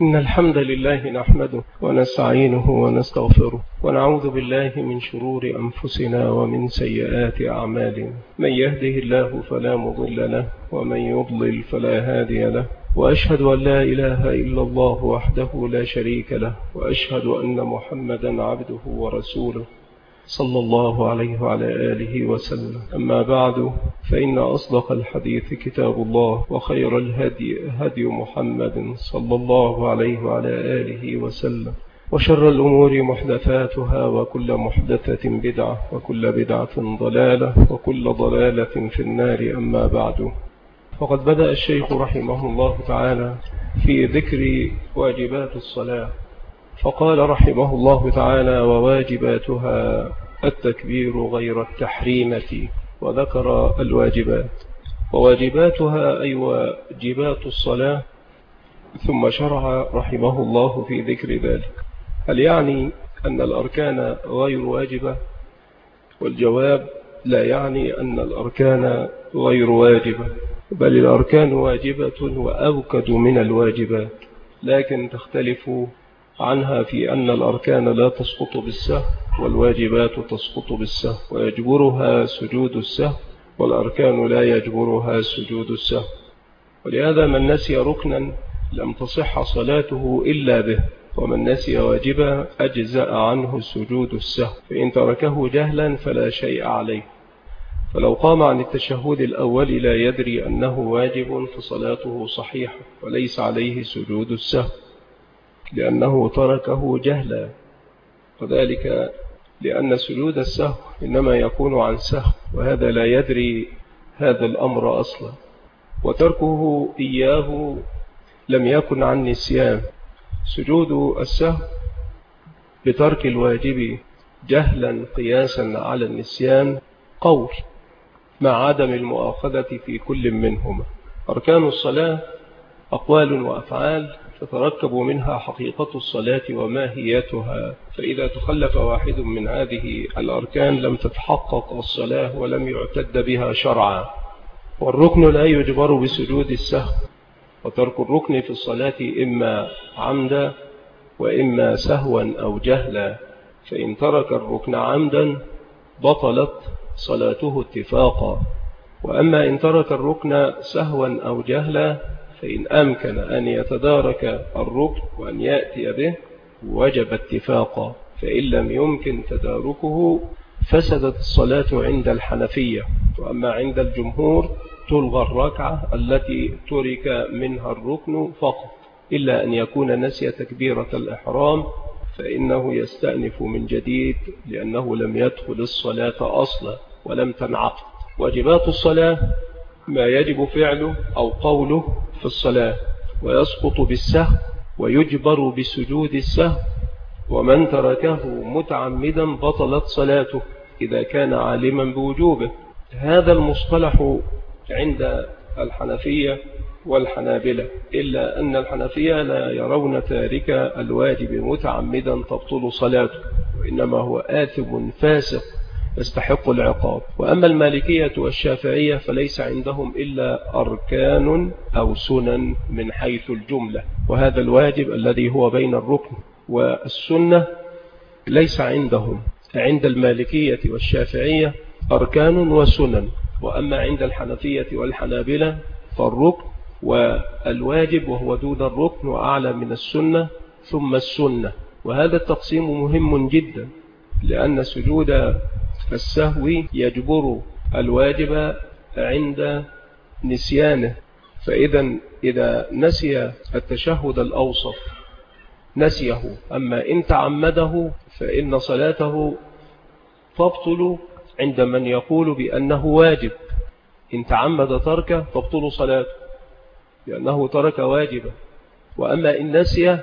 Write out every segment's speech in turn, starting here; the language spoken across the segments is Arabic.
إن الحمد لله نحمده ونستعينه ونستغفره ونعوذ بالله من شرور أنفسنا ومن سيئات أعمالنا. من يهده الله فلا مضل له ومن يضلل فلا هادي له، وأشهد أن لا إله إلا الله وحده لا شريك له، وأشهد أن محمدا عبده ورسوله صلى الله عليه وعلى آله وسلم. أما بعد، فإن أصدق الحديث كتاب الله، وخير الهدي هدي محمد صلى الله عليه وعلى آله وسلم، وشر الأمور محدثاتها، وكل محدثة بدعة، وكل بدعة ضلالة، وكل ضلالة في النار. أما بعد، فقد بدأ الشيخ رحمه الله تعالى في ذكر واجبات الصلاة، فقال رحمه الله تعالى: وواجباتها التكبير غير التحريمة، وذكر الواجبات. وواجباتها أي واجبات الصلاة. ثم شرع رحمه الله في ذكر ذلك. هل يعني أن الأركان غير واجبة؟ والجواب: لا يعني أن الأركان غير واجبة، بل الأركان واجبة وأوكد من الواجبات، لكن تختلف عنها في أن الأركان لا تسقط بالسهو، والواجبات تسقط بالسهو ويجبرها سجود السهو، والأركان لا يجبرها سجود السهو. ولهذا من نسي ركنا لم تصح صلاته إلا به، ومن نسي واجبا أجزأ عنه سجود السهو، فإن تركه جهلا فلا شيء عليه. فلو قام عن التشهد الأول لا يدري أنه واجب فصلاته صحيحة وليس عليه سجود السهو، لأنه تركه جهلا، وذلك لأن سجود السهو إنما يكون عن سهو، وهذا لا يدري هذا الأمر أصلا. وتركه إياه لم يكن عن نسيان. سجود السهو بترك الواجب جهلا قياسا على النسيان قول، مع عدم المؤاخذة في كل منهما. أركان الصلاة أقوال وأفعال تتركب منها حقيقة الصلاة وماهيتها، فإذا تخلف واحد من هذه الأركان لم تتحقق الصلاة ولم يعتد بها شرعا. والركن لا يجبر بسجود السهو، وترك الركن في الصلاة إما عمدا وإما سهوا أو جهلا، فإن ترك الركن عمدا بطلت صلاته اتفاقا، وأما إن ترك الركن سهوا أو جهلا فإن أمكن أن يتدارك الركن وأن يأتي به وجب اتفاقا، فإن لم يمكن تداركه فسدت الصلاة عند الحنفية. وأما عند الجمهور تلغى الركعة التي ترك منها الركن فقط، إلا أن يكون نسي تكبيرة الإحرام، فإنه يستأنف من جديد لأنه لم يدخل الصلاة أصلا ولم تنعقد. واجبات الصلاة ما يجب فعله أو قوله في الصلاة، ويسقط بالسهو ويجبر بسجود السهو، ومن تركه متعمدا بطلت صلاته إذا كان عالما بوجوبه. هذا المصطلح عند الحنفية والحنابلة، إلا أن الحنفية لا يرون تارك الواجب متعمدا تبطل صلاته، وإنما هو آثم فاسق يستحق العقاب. وأما المالكية والشافعية فليس عندهم إلا أركان أو سنن من حيث الجملة، وهذا الواجب الذي هو بين الركن والسنة ليس عندهم. عند المالكية والشافعية أركان وسنن، وأما عند الحنفية والحنابلة فالركن والواجب وهو دون الركن وأعلى من السنة ثم السنة. وهذا التقسيم مهم جدا، لأن سجود السهو يجبر الواجب عند نسيانه. إذا نسي التشهد الأوسط نسيه، أما إن تعمده فإن صلاته تبطل عند من يقول بأنه واجب. إن تعمد تركه تبطل صلاته لأنه ترك واجبا. وأما إن نسي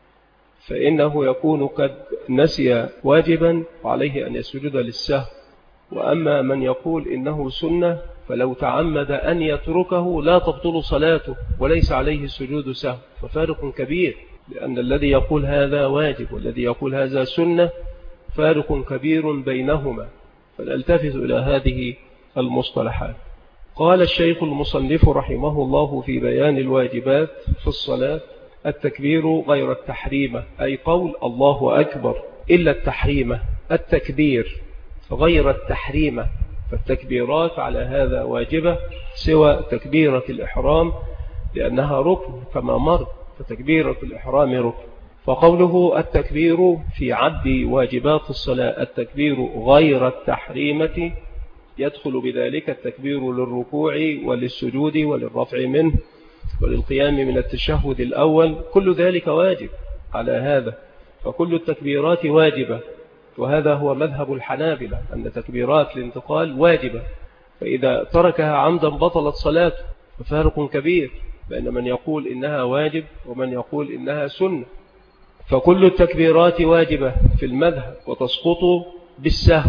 فإنه يكون قد نسي واجبا وعليه أن يسجد للسهو. وأما من يقول إنه سنة فلو تعمد أن يتركه لا تبطل صلاته وليس عليه سجود سهو، ففارق كبير، لأن الذي يقول هذا واجب والذي يقول هذا سنة فارق كبير بينهما، فنلتفت إلى هذه المصطلحات. قال الشيخ المصنف رحمه الله في بيان الواجبات في الصلاة: التكبير غير التحريمة، أي قول الله أكبر، إلا التحريمة التكبير غير التحريمة، فالتكبيرات على هذا واجبة سوى تكبيرة الإحرام لأنها ركن كما مر، فتكبيرة الإحرام ركن. فقوله التكبير في عد واجبات الصلاة التكبير غير التحريمة يدخل بذلك التكبير للركوع وللسجود وللرفع منه وللقيام من التشهد الأول، كل ذلك واجب على هذا، فكل التكبيرات واجبة، وهذا هو مذهب الحنابلة أن تكبيرات الانتقال واجبة، فإذا تركها عمدا بطلت صلاته، ففارق كبير بين من يقول إنها واجب ومن يقول إنها سنة. فكل التكبيرات واجبة في المذهب وتسقط بالسهو،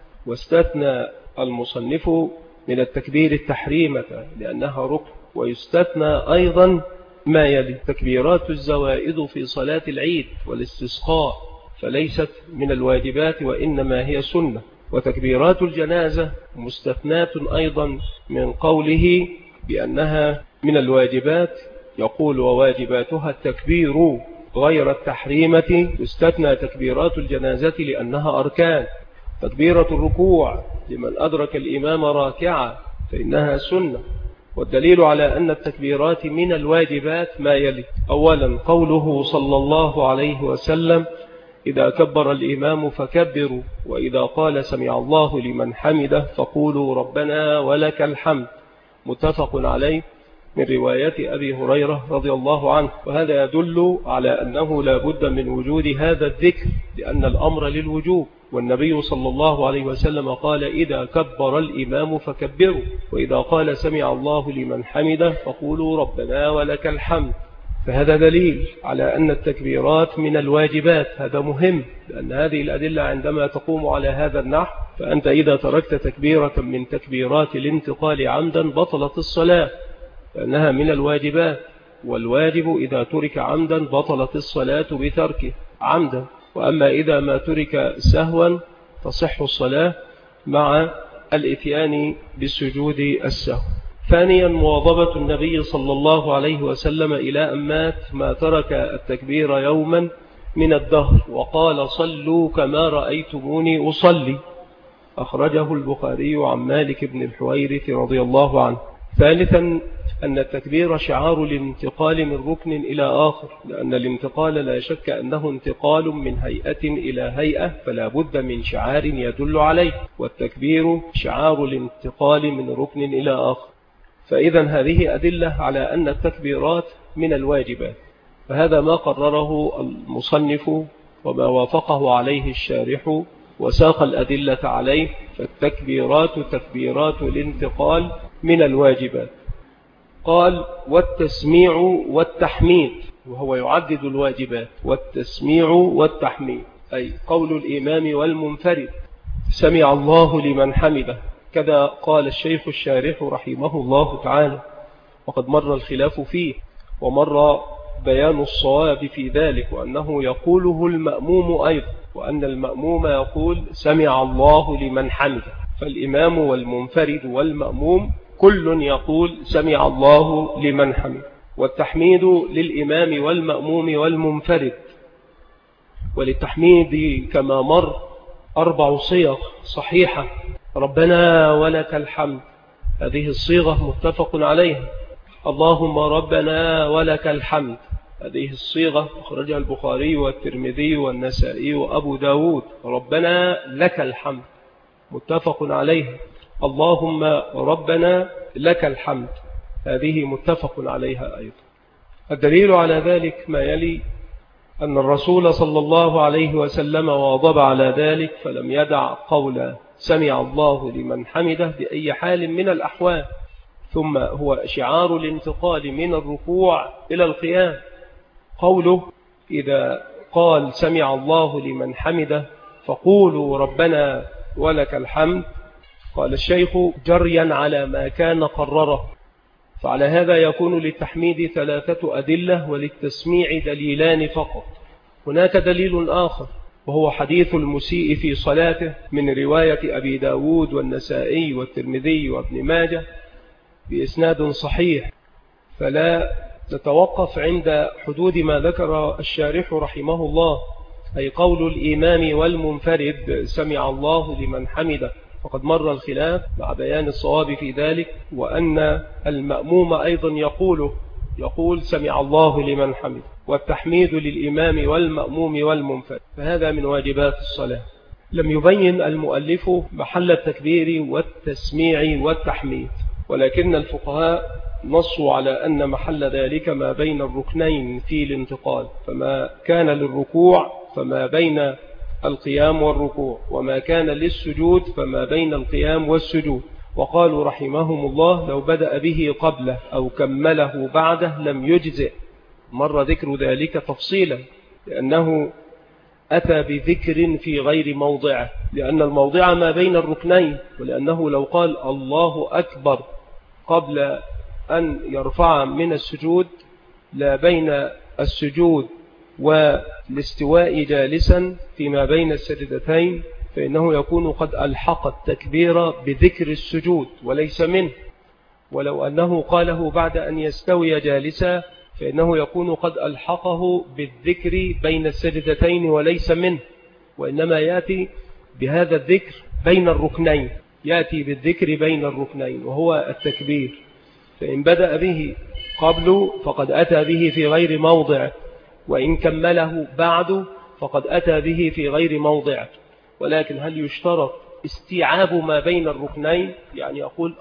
واستثنى المصنف من التكبير التحريمة لأنها ركن، ويستثنى أيضا ما يلي تكبيرات الزوائد في صلاة العيد والاستسقاء، فليست من الواجبات وإنما هي سنة. وتكبيرات الجنازة مستثنات أيضا من قوله بأنها من الواجبات، يقول وواجباتها التكبير غير التحريمة، يستثنى تكبيرات الجنازة لأنها أركان. تكبيرة الركوع لمن أدرك الإمام راكعا فإنها سنة. والدليل على أن التكبيرات من الواجبات ما يلي: أولا قوله صلى الله عليه وسلم: إذا كبر الإمام فكبروا، وإذا قال سمع الله لمن حمده فقولوا ربنا ولك الحمد، متفق عليه من رواية أبي هريرة رضي الله عنه. وهذا يدل على أنه لا بد من وجود هذا الذكر لأن الأمر للوجوب، والنبي صلى الله عليه وسلم قال: إذا كبر الإمام فكبروا، وإذا قال سمع الله لمن حمده فقولوا ربنا ولك الحمد. فهذا دليل على أن التكبيرات من الواجبات، هذا مهم، لأن هذه الأدلة عندما تقوم على هذا النحو فأنت إذا تركت تكبيرة من تكبيرات الانتقال عمدا بطلت الصلاة لأنها من الواجبات، والواجب إذا ترك عمدا بطلت الصلاة بتركه عمدا، وأما إذا ما ترك سهوا تصح الصلاة مع الإتيان بالسجود السهو. ثانيا مواظبة النبي صلى الله عليه وسلم إلى أن مات ما ترك التكبير يوما من الدهر، وقال: صلوا كما رأيتموني أصلي، أخرجه البخاري عن مالك بن الحويرث رضي الله عنه. ثالثا أن التكبير شعار الانتقال من ركن إلى آخر، لأن الانتقال لا شك أنه انتقال من هيئة إلى هيئة، فلا بد من شعار يدل عليه، والتكبير شعار الانتقال من ركن إلى آخر. فإذا هذه أدلة على أن التكبيرات من الواجبات، فهذا ما قرره المصنف وما وافقه عليه الشارح وساق الأدلة عليه. فالتكبيرات تكبيرات الانتقال من الواجبات. قال: والتسميع والتحميد، وهو يعدد الواجبات، والتسميع والتحميد أي قول الإمام والمنفرد سمع الله لمن حمده، كذا قال الشيخ الشارح رحمه الله تعالى، وقد مر الخلاف فيه، ومر بيان الصواب في ذلك، وأنه يقوله المأموم أيضا، وأن المأموم يقول سمع الله لمن حمده، فالإمام والمنفرد والمأموم كل يقول سمع الله لمن حمده. والتحميد للإمام والمأموم والمنفرد. وللتحميد كما مر 4 صيغ صحيحة: ربنا ولك الحمد، هذه الصيغة متفق عليها. اللهم ربنا ولك الحمد، هذه الصيغة أخرجها البخاري والترمذي والنسائي وأبو داود. ربنا لك الحمد متفق عليها. اللهم ربنا لك الحمد، هذه متفق عليها أيضا. الدليل على ذلك ما يلي: أن الرسول صلى الله عليه وسلم واظب على ذلك، فلم يدع قول سمع الله لمن حمده بأي حال من الأحوال. ثم هو شعار الانتقال من الركوع إلى القيام. قوله: إذا قال سمع الله لمن حمده فقولوا ربنا ولك الحمد، قال الشيخ جريا على ما كان قرره، فعلى هذا يكون للتحميد 3 أدلة وللتسميع دليلان فقط. هناك دليل آخر وهو حديث المسيء في صلاته من رواية أبي داود والنسائي والترمذي وابن ماجه بإسناد صحيح، فلا نتوقف عند حدود ما ذكر الشارح رحمه الله، أي قول الإمام والمنفرد سمع الله لمن حمده، فقد مر الخلاف مع بيان الصواب في ذلك، وأن المأموم أيضا يقول سمع الله لمن حمده، والتحميد للإمام والمأموم والمنفرد، فهذا من واجبات الصلاة. لم يبين المؤلف محل التكبير والتسميع والتحميد، ولكن الفقهاء نصوا على أن محل ذلك ما بين الركنين في الانتقال، فما كان للركوع فما بين القيام والركوع، وما كان للسجود فما بين القيام والسجود. وقالوا رحمهم الله لو بدأ به قبله أو كمله بعده لم يجزئ. مر ذكر ذلك تفصيلا، لأنه أتى بذكر في غير موضعه، لأن الموضع ما بين الركنين، ولأنه لو قال الله أكبر قبل أن يرفع من السجود لا بين السجود والاستواء جالسا فيما بين السجدتين، فإنه يكون قد ألحق التكبير بذكر السجود وليس منه. ولو أنه قاله بعد أن يستوي جالسا فإنه يكون قد ألحقه بالذكر بين السجدتين وليس منه، وإنما يأتي بهذا الذكر بين الركنين، يأتي بالذكر بين الركنين وهو التكبير. فإن بدأ به قبل فقد أتى به في غير موضع، وإن كمله بعد فقد أتى به في غير موضع. ولكن هل يشترط استيعاب ما بين الركنين؟ يعني يقول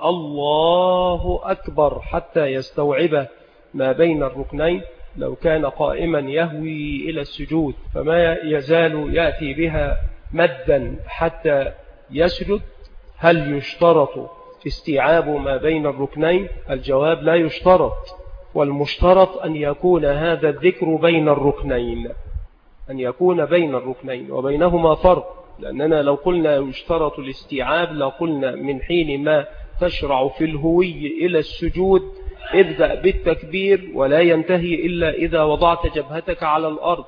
الله أكبر حتى يستوعب ما بين الركنين؟ لو كان قائما يهوي إلى السجود فما يزال يأتي بها مدا حتى يسجد، هل يشترط استيعاب ما بين الركنين؟ الجواب لا يشترط، والمشترط أن يكون هذا الذكر بين الركنين، أن يكون بين الركنين، وبينهما فرق. لأننا لو قلنا يشترط الاستيعاب لقلنا من حين ما تشرع في الهوي إلى السجود ابدأ بالتكبير ولا ينتهي إلا إذا وضعت جبهتك على الأرض،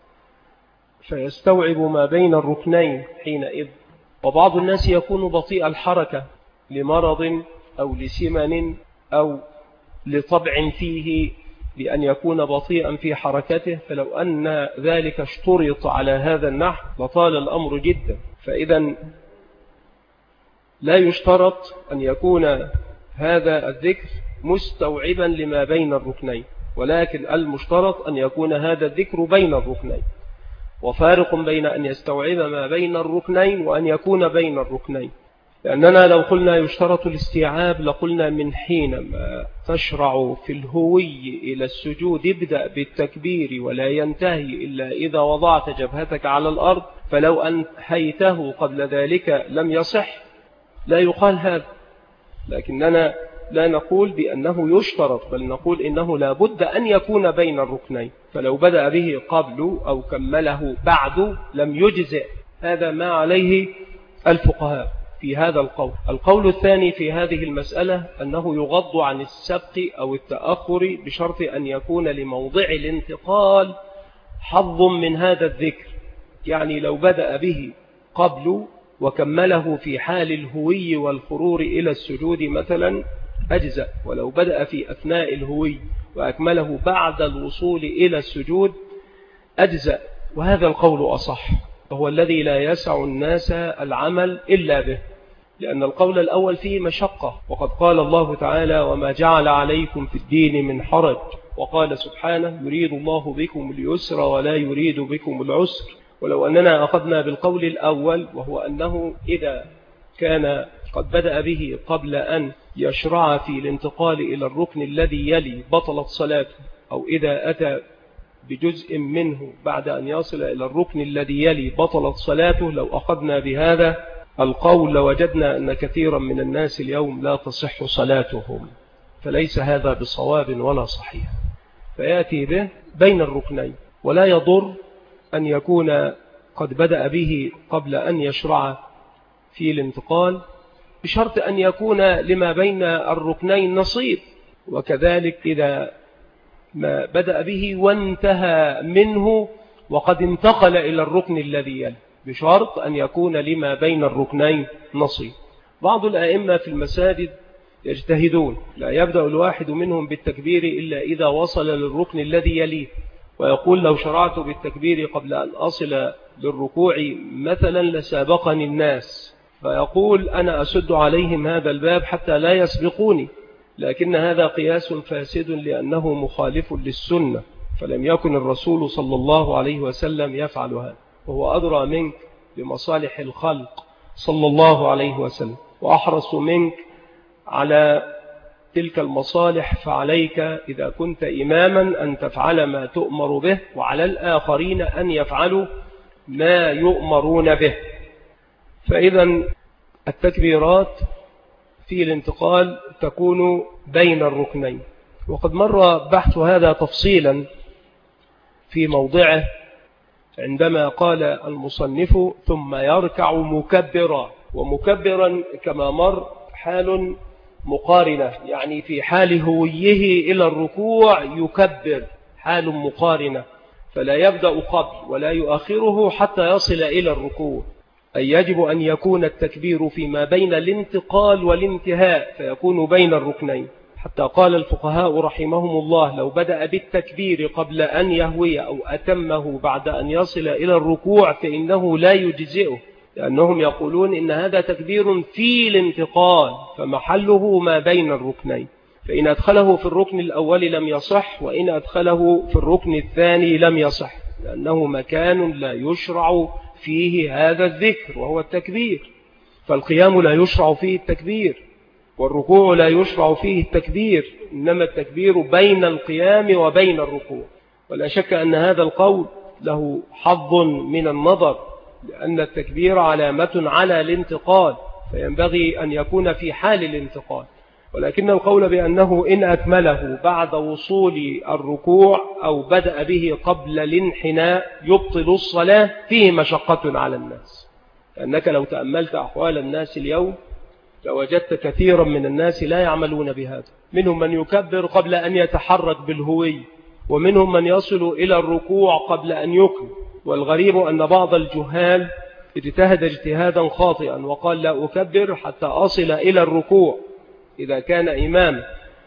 فيستوعب ما بين الركنين حينئذ. وبعض الناس يكون بطيء الحركة لمرض أو لسمن أو لطبع فيه بأن يكون بطيئا في حركته، فلو أن ذلك اشترط على هذا النحو لطال الأمر جدا. فإذا لا يشترط أن يكون هذا الذكر مستوعبا لما بين الركنين، ولكن المشترط أن يكون هذا الذكر بين الركنين، وفارق بين أن يستوعب ما بين الركنين وأن يكون بين الركنين. لأننا لو قلنا يشترط الاستيعاب لقلنا من حين ما تشرع في الهوي إلى السجود ابدأ بالتكبير ولا ينتهي إلا إذا وضعت جبهتك على الأرض، فلو أنهيته قبل ذلك لم يصح، لا يقال هذا. لكننا لا نقول بأنه يشترط، بل نقول إنه لا بد أن يكون بين الركنين، فلو بدأ به قبل أو كمله بعد لم يجزئ. هذا ما عليه الفقهاء في هذا القول. القول الثاني في هذه المسألة أنه يغض عن السبق أو التأخر بشرط أن يكون لموضع الانتقال حظ من هذا الذكر. يعني لو بدأ به قبل وكمله في حال الهوي والخرور إلى السجود مثلا أجزأ، ولو بدأ في أثناء الهوي وأكمله بعد الوصول إلى السجود أجزأ. وهذا القول أصح، وهو الذي لا يسع الناس العمل إلا به، لأن القول الأول فيه مشقة. وقد قال الله تعالى وما جعل عليكم في الدين من حرج، وقال سبحانه يريد الله بكم اليسر ولا يريد بكم العسر. ولو أننا أخذنا بالقول الأول وهو أنه إذا كان قد بدأ به قبل أن يشرع في الانتقال إلى الركن الذي يلي بطلت صلاته، أو إذا أتى بجزء منه بعد أن يصل إلى الركن الذي يلي بطلت صلاته، لو أخذنا بهذا القول لوجدنا أن كثيرا من الناس اليوم لا تصح صلاتهم، فليس هذا بصواب ولا صحيح. فيأتي به بين الركنين، ولا يضر أن يكون قد بدأ به قبل أن يشرع في الانتقال، بشرط أن يكون لما بين الركنين نصيب. وكذلك إذا ما بدأ به وانتهى منه وقد انتقل إلى الركن الذي يلي، بشرط أن يكون لما بين الركنين نصيب. بعض الأئمة في المساجد يجتهدون، لا يبدأ الواحد منهم بالتكبير إلا إذا وصل للركن الذي يليه، ويقول لو شرعت بالتكبير قبل أن أصل للركوع مثلا لسابقني الناس، فيقول أنا أسد عليهم هذا الباب حتى لا يسبقوني، لكن هذا قياس فاسد لأنه مخالف للسنة، فلم يكن الرسول صلى الله عليه وسلم يفعل هذا، وهو أدرى منك بمصالح الخلق صلى الله عليه وسلم، وأحرص منك على تلك المصالح، فعليك إذا كنت إماما أن تفعل ما تؤمر به، وعلى الآخرين أن يفعلوا ما يؤمرون به. فإذا التكبيرات في الانتقال تكون بين الركنين، وقد مر بحث هذا تفصيلا في موضعه عندما قال المصنف ثم يركع مكبرا، ومكبرا كما مر حال مقارنة، يعني في حال هويه إلى الركوع يكبر، حال مقارنة، فلا يبدأ قبل ولا يؤخره حتى يصل إلى الركوع، أي يجب أن يكون التكبير فيما بين الانتقال والانتهاء، فيكون بين الركنين، حتى قال الفقهاء رحمهم الله لو بدأ بالتكبير قبل أن يهوي أو أتمه بعد أن يصل إلى الركوع فإنه لا يجزئه، لأنهم يقولون إن هذا تكبير في الانتقال فمحله ما بين الركنين، فإن أدخله في الركن الأول لم يصح، وإن أدخله في الركن الثاني لم يصح، لأنه مكان لا يشرع فيه هذا الذكر وهو التكبير، فالقيام لا يشرع فيه التكبير، والركوع لا يشرع فيه التكبير، إنما التكبير بين القيام وبين الركوع. ولا شك أن هذا القول له حظ من النظر، لأن التكبير علامة على الانتقال، فينبغي أن يكون في حال الانتقال، ولكن القول بأنه إن أكمله بعد وصول الركوع أو بدأ به قبل الانحناء يبطل الصلاة فيه مشقة على الناس، لأنك لو تأملت أحوال الناس اليوم لوجدت كثيرا من الناس لا يعملون بهذا، منهم من يكبر قبل أن يتحرك بالهوي، ومنهم من يصل إلى الركوع قبل أن يكمل، والغريب أن بعض الجهال اجتهد اجتهادا خاطئا وقال لا أكبر حتى أصل إلى الركوع إذا كان إمام،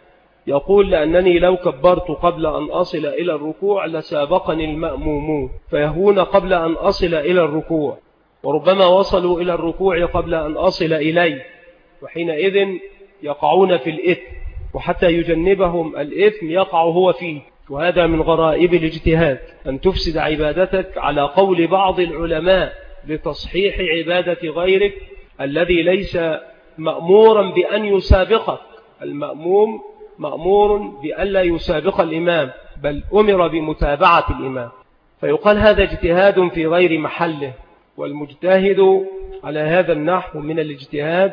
يقول لأنني لو كبرت قبل أن أصل إلى الركوع لسابقني المأمومون فيهون قبل أن أصل إلى الركوع، وربما وصلوا إلى الركوع قبل أن أصل إليه، وحينئذ يقعون في الإثم، وحتى يجنبهم الإثم يقع هو فيه. وهذا من غرائب الاجتهاد، أن تفسد عبادتك على قول بعض العلماء لتصحيح عبادة غيرك الذي ليس مأمورا بأن يسابقك، المأموم مأمور بأن لا يسابق الإمام، بل أمر بمتابعة الإمام، فيقال هذا اجتهاد في غير محله، والمجتهد على هذا النحو من الاجتهاد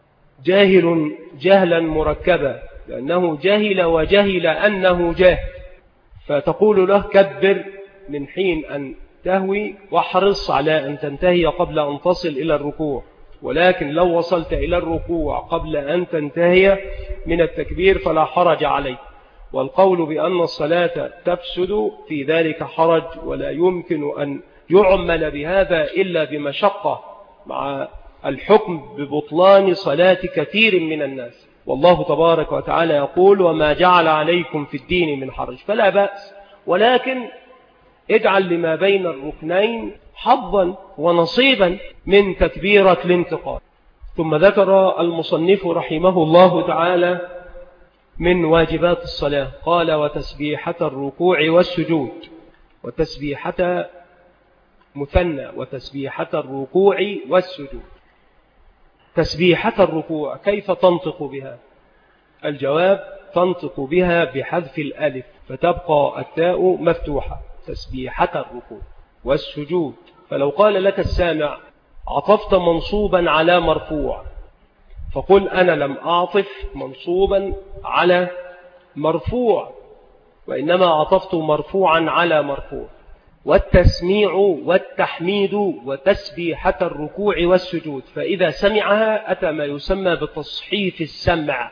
جاهل جهلا مركبا، لأنه جهل وجهل أنه جاهل، فتقول له كبر من حين أن تهوي واحرص على أن تنتهي قبل أن تصل إلى الركوع، ولكن لو وصلت إلى الركوع قبل أن تنتهي من التكبير فلا حرج عليك. والقول بأن الصلاة تفسد في ذلك حرج، ولا يمكن أن يعمل بهذا إلا بمشقة مع الحكم ببطلان صلاة كثير من الناس، والله تبارك وتعالى يقول وما جعل عليكم في الدين من حرج، فلا بأس، ولكن اجعل لما بين الركنين حظا ونصيبا من تكبيرة الانتقال. ثم ذكر المصنف رحمه الله تعالى من واجبات الصلاة، قال وتسبيحة الركوع والسجود، وتسبيحة مثنى، وتسبيحة الركوع والسجود. تسبيحة الركوع كيف تنطق بها؟ الجواب تنطق بها بحذف الألف فتبقى التاء مفتوحة، تسبيحة الركوع والسجود. فلو قال لك السامع عطفت منصوبا على مرفوع، فقل أنا لم أعطف منصوبا على مرفوع، وإنما عطفت مرفوعا على مرفوع. والتسميع والتحميد وتسبيحة الركوع والسجود، فإذا سمعها أتى ما يسمى بتصحيف السمع،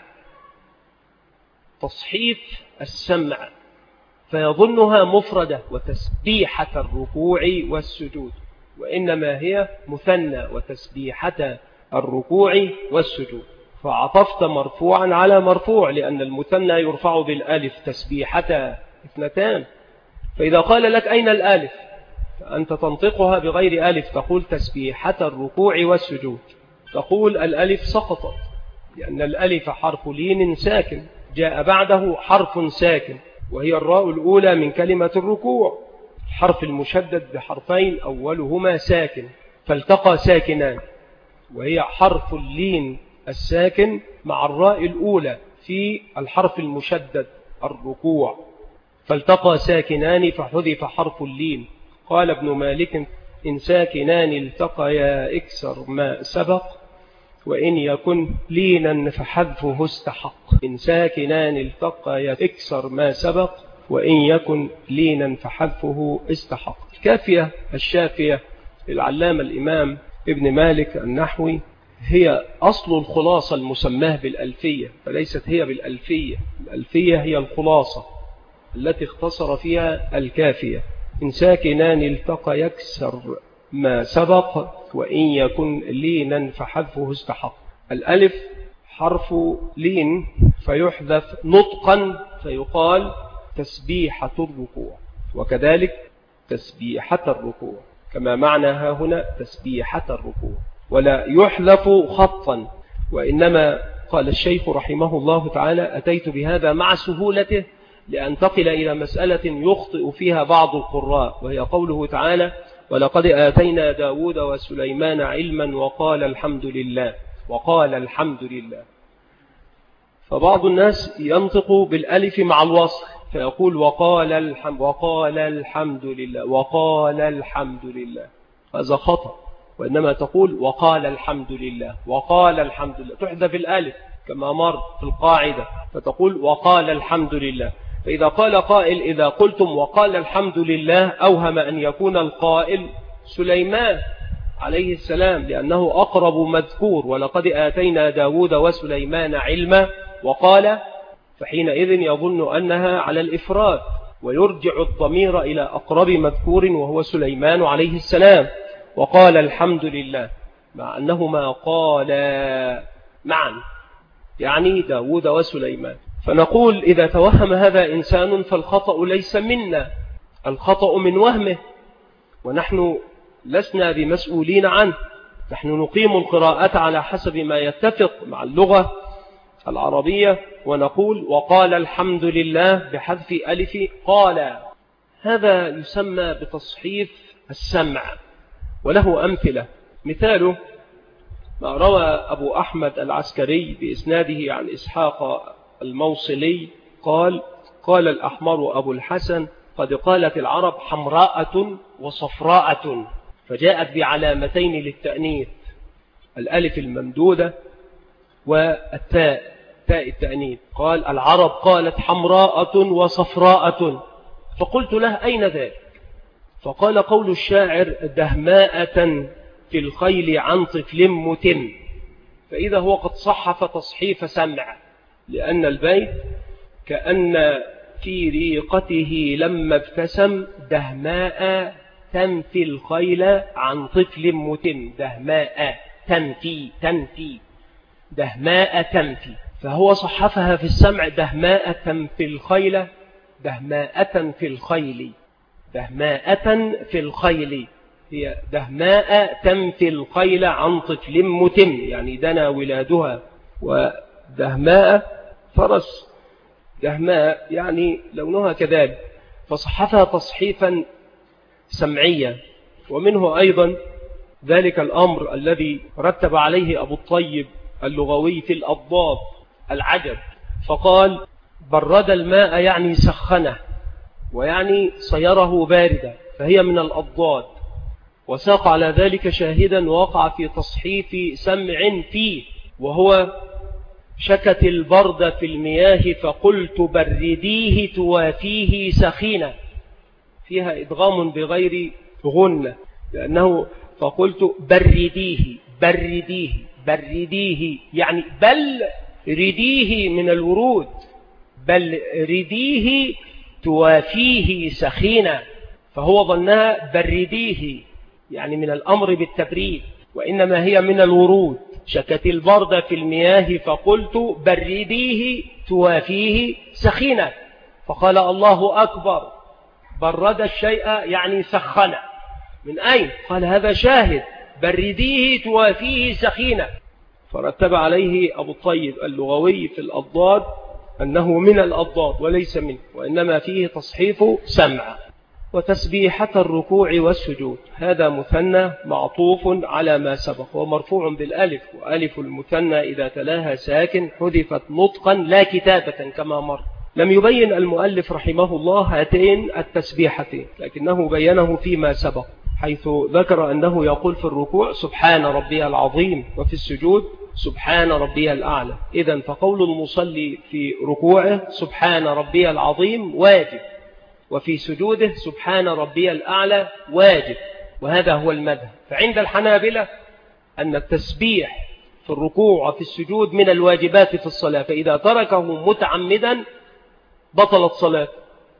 تصحيف السمع، فيظنها مفردة وتسبيحة الركوع والسجود، وإنما هي مثنى وتسبيحة الركوع والسجود. فعطفت مرفوعا على مرفوع، لأن المثنى يرفع بالألف تسبيحة اثنتان. فإذا قال لك أين الألف فأنت تنطقها بغير ألف، تقول تسبيحة الركوع والسجود، تقول الألف سقطت، لأن الألف حرف لين ساكن جاء بعده حرف ساكن، وهي الراء الأولى من كلمة الركوع، الحرف المشدد بحرفين أولهما ساكن فالتقى ساكنان، وهي حرف اللين الساكن مع الراء الأولى في الحرف المشدد الركوع، فالتقى ساكنان فحذف حرف اللين. قال ابن مالك: إن ساكنان التقيا اكسر ما سبق، وإن يكن لينا فحذفه استحق. إن ساكنان التقيا اكسر ما سبق، وإن يكن لينا فحذفه استحق. الكافية الشافية للعلامة الإمام ابن مالك النحوي هي أصل الخلاصة المسماه بالألفية، فليست هي بالألفية، الألفية هي الخلاصة التي اختصر فيها الكافية. إن ساكنان التقى يكسر ما سبق، وإن يكن لينا فحذفه استحق. الألف حرف لين فيحذف نطقا فيقال تسبيحة الركوع، وكذلك تسبيحة الركوع، كما معناها هنا تسبيحة الركوع، ولا يحذف خطا. وإنما قال الشيخ رحمه الله تعالى: أتيت بهذا مع سهولته لأنتقل إلى مسألة يخطئ فيها بعض القراء، وهي قوله تعالى: ولقد آتينا داود وسليمان علما وقال الحمد لله. وقال الحمد لله، فبعض الناس ينطق بالألف مع الوصل فيقول وقال الحمد لله، وقال الحمد لله، هذا خطأ. وإنما تقول وقال الحمد لله، وقال الحمد لله، تحذف الألف كما مر في القاعدة، فتقول وقال الحمد لله. فإذا قال قائل: إذا قلتم وقال الحمد لله، أوهم أن يكون القائل سليمان عليه السلام، لأنه أقرب مذكور، ولقد آتينا داود وسليمان علما وقال، فحينئذ يظن أنها على الإفراد، ويرجع الضمير إلى أقرب مذكور وهو سليمان عليه السلام. وقال الحمد لله، مع أنهما قالا معا، يعني داود وسليمان. فنقول: إذا توهم هذا إنسان فالخطأ ليس منا، الخطأ من وهمه، ونحن لسنا بمسؤولين عنه، نحن نقيم القراءة على حسب ما يتفق مع اللغة العربية، ونقول وقال الحمد لله بحذف ألف قال. هذا يسمى بتصحيف السمع، وله أمثلة. مثاله ما روى أبو أحمد العسكري بإسناده عن إسحاق الموصلي قال: قال الأحمر أبو الحسن: قد قالت العرب حمراءة وصفراءة، فجاءت بعلامتين للتأنيث، الألف الممدودة والتاء، تاء التأنيث. قال: العرب قالت حمراءة وصفراءة. فقلت له: أين ذلك؟ فقال: قول الشاعر: دهماءة في الخيل عن طفل متم. فإذا هو قد صحف تصحيف سمع، لأن البيت كأن في ريقته لما ابتسم دهماء تنفي الخيل عن طفل متم، دهماء تنفي دهماء تنفي، فهو صحفها في السمع دهماء تنفي الخيل، دهماء في الخيل، دهماء في الخيل، هي دهماء تنفي الخيل عن طفل متم، يعني دنا ولادها. ودهماء فرس، دهماء يعني لونها كذلك، فصحفها تصحيفا سمعيا. ومنه أيضا ذلك الأمر الذي رتب عليه أبو الطيب اللغوي في الأضداد العجب، فقال: برد الماء يعني سخنه، ويعني صيره باردة، فهي من الأضداد. وساق على ذلك شاهدا وقع في تصحيف سمع فيه، وهو: شكت البرد في المياه فقلت برديه توافيه سخينة، فيها إدغام بغير غنة، لأنه فقلت برديه يعني بل رديه من الورود، بل رديه توافيه سخينة، فهو ظنها برديه يعني من الأمر بالتبريد، وإنما هي من الورود، شكت البرد في المياه فقلت برديه توافيه سخينة. فقال الله أكبر، برد الشيء يعني سخنه. من أين؟ قال هذا شاهد، برديه توافيه سخينة. فرتب عليه أبو الطيب اللغوي في الأضداد أنه من الأضداد وليس منه، وإنما فيه تصحيف سمع. وتسبيحة الركوع والسجود هذا مثنى معطوف على ما سبق ومرفوع بالألف، وألف المثنى إذا تلاها ساكن حذفت نطقا لا كتابة كما مر. لم يبين المؤلف رحمه الله هاتين التسبيحتين، لكنه بينه فيما سبق، حيث ذكر أنه يقول في الركوع سبحان ربي العظيم، وفي السجود سبحان ربي الأعلى. إذن فقول المصلي في ركوعه سبحان ربي العظيم واجب، وفي سجوده سبحان ربي الأعلى واجب، وهذا هو المذهب. فعند الحنابلة أن التسبيح في الركوع وفي السجود من الواجبات في الصلاة، فإذا تركه متعمدا بطلت صلاته،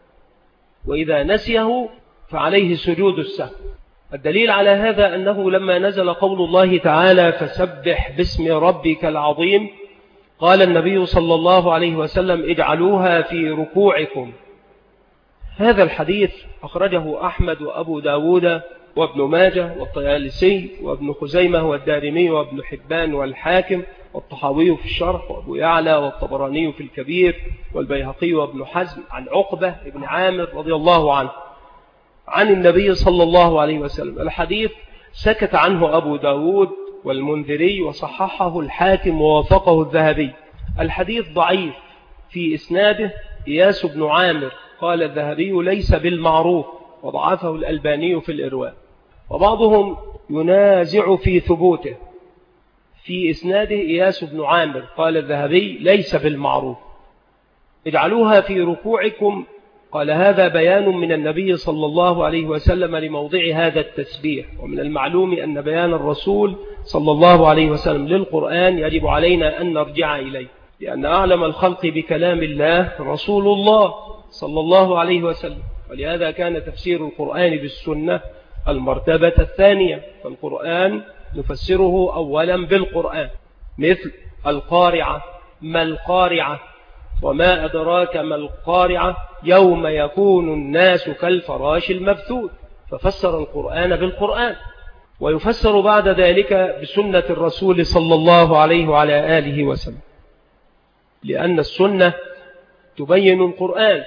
وإذا نسيه فعليه سجود السهو. الدليل على هذا أنه لما نزل قول الله تعالى فسبح باسم ربك العظيم، قال النبي صلى الله عليه وسلم اجعلوها في ركوعكم. هذا الحديث أخرجه أحمد وأبو داود وابن ماجه والطيالسي وابن خزيمة والدارمي وابن حبان والحاكم والطحاوي في الشرح وأبو يعلى والطبراني في الكبير والبيهقي وابن حزم عن عقبة بن عامر رضي الله عنه عن النبي صلى الله عليه وسلم. الحديث سكت عنه أبو داود والمنذري وصححه الحاكم ووافقه الذهبي. الحديث ضعيف في إسناده إياس بن عامر، قال الذهبي ليس بالمعروف، وضعفه الألباني في الإرواء. وبعضهم ينازع في ثبوته. في إسناده إياس بن عامر، قال الذهبي ليس بالمعروف. اجعلوها في ركوعكم، قال هذا بيان من النبي صلى الله عليه وسلم لموضع هذا التسبيح. ومن المعلوم أن بيان الرسول صلى الله عليه وسلم للقرآن يجب علينا أن نرجع إليه، لأن أعلم الخلق بكلام الله رسول الله صلى الله عليه وسلم، ولهذا كان تفسير القرآن بالسنة المرتبة الثانية. فالقرآن نفسره أولا بالقرآن، مثل القارعة، ما القارعة، وما أدراك ما القارعة، يوم يكون الناس كالفراش المبثوث. ففسر القرآن بالقرآن، ويفسر بعد ذلك بسنة الرسول صلى الله عليه وعلى آله وسلم، لأن السنة تبين القرآن.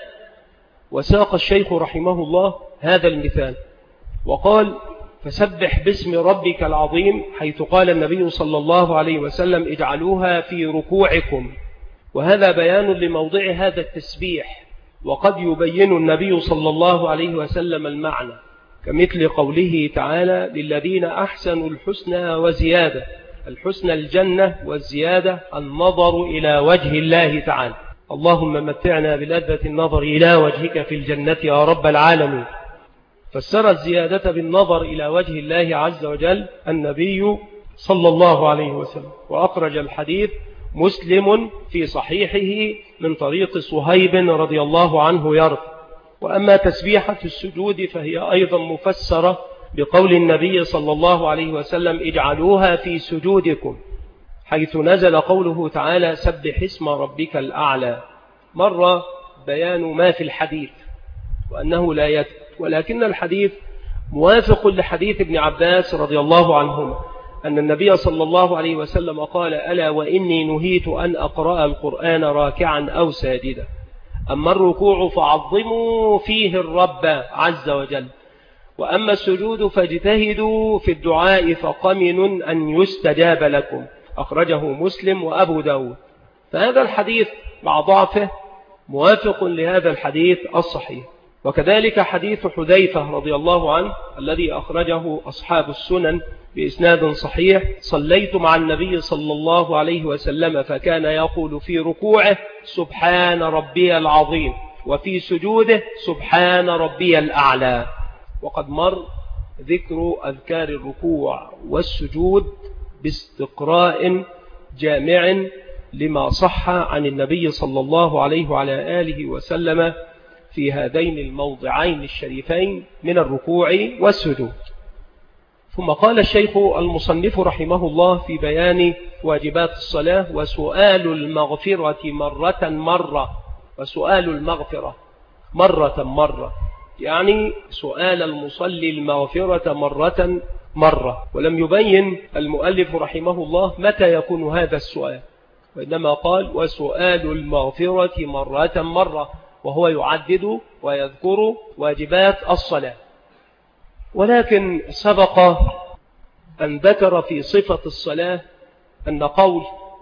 وساق الشيخ رحمه الله هذا المثال وقال فسبح باسم ربك العظيم، حيث قال النبي صلى الله عليه وسلم اجعلوها في ركوعكم، وهذا بيان لموضع هذا التسبيح. وقد يبين النبي صلى الله عليه وسلم المعنى، كمثل قوله تعالى للذين أحسنوا الحسنى وزيادة. الحسنى الجنة، والزيادة النظر إلى وجه الله تعالى. اللهم متعنا بلذة النظر إلى وجهك في الجنة يا رب العالمين. فسر الزيادة بالنظر إلى وجه الله عز وجل النبي صلى الله عليه وسلم. وأخرج الحديث مسلم في صحيحه من طريق صهيب رضي الله عنه يرفع. وأما تسبيحة السجود فهي أيضا مفسرة بقول النبي صلى الله عليه وسلم اجعلوها في سجودكم، حيث نزل قوله تعالى سبح اسم ربك الأعلى. مر بيان ما في الحديث وأنه لا يثبت، ولكن الحديث موافق لحديث ابن عباس رضي الله عنهما أن النبي صلى الله عليه وسلم قال ألا وإني نهيت أن أقرأ القرآن راكعا أو ساجدا، أما الركوع فعظموا فيه الرب عز وجل، وأما السجود فاجتهدوا في الدعاء فقمن أن يستجاب لكم. أخرجه مسلم وأبو داود. فهذا الحديث مع ضعفه موافق لهذا الحديث الصحيح. وكذلك حديث حذيفة رضي الله عنه الذي أخرجه أصحاب السنن بإسناد صحيح صليت مع النبي صلى الله عليه وسلم فكان يقول في ركوعه سبحان ربي العظيم، وفي سجوده سبحان ربي الأعلى. وقد مر ذكر أذكار الركوع والسجود باستقراء جامع لما صح عن النبي صلى الله عليه وعلى آله وسلم في هذين الموضعين الشريفين من الركوع والسجود. ثم قال الشيخ المصنف رحمه الله في بيان واجبات الصلاة: وسؤال المغفرة مرة، وسؤال المغفرة مرة، يعني سؤال المصلي المغفرة مرة. ولم يبين المؤلف رحمه الله متى يكون هذا السؤال، وإنما قال: وسؤال المغفرة مرة، وهو يعدد ويذكر واجبات الصلاة. ولكن سبق أن ذكر في صفة الصلاة أن قول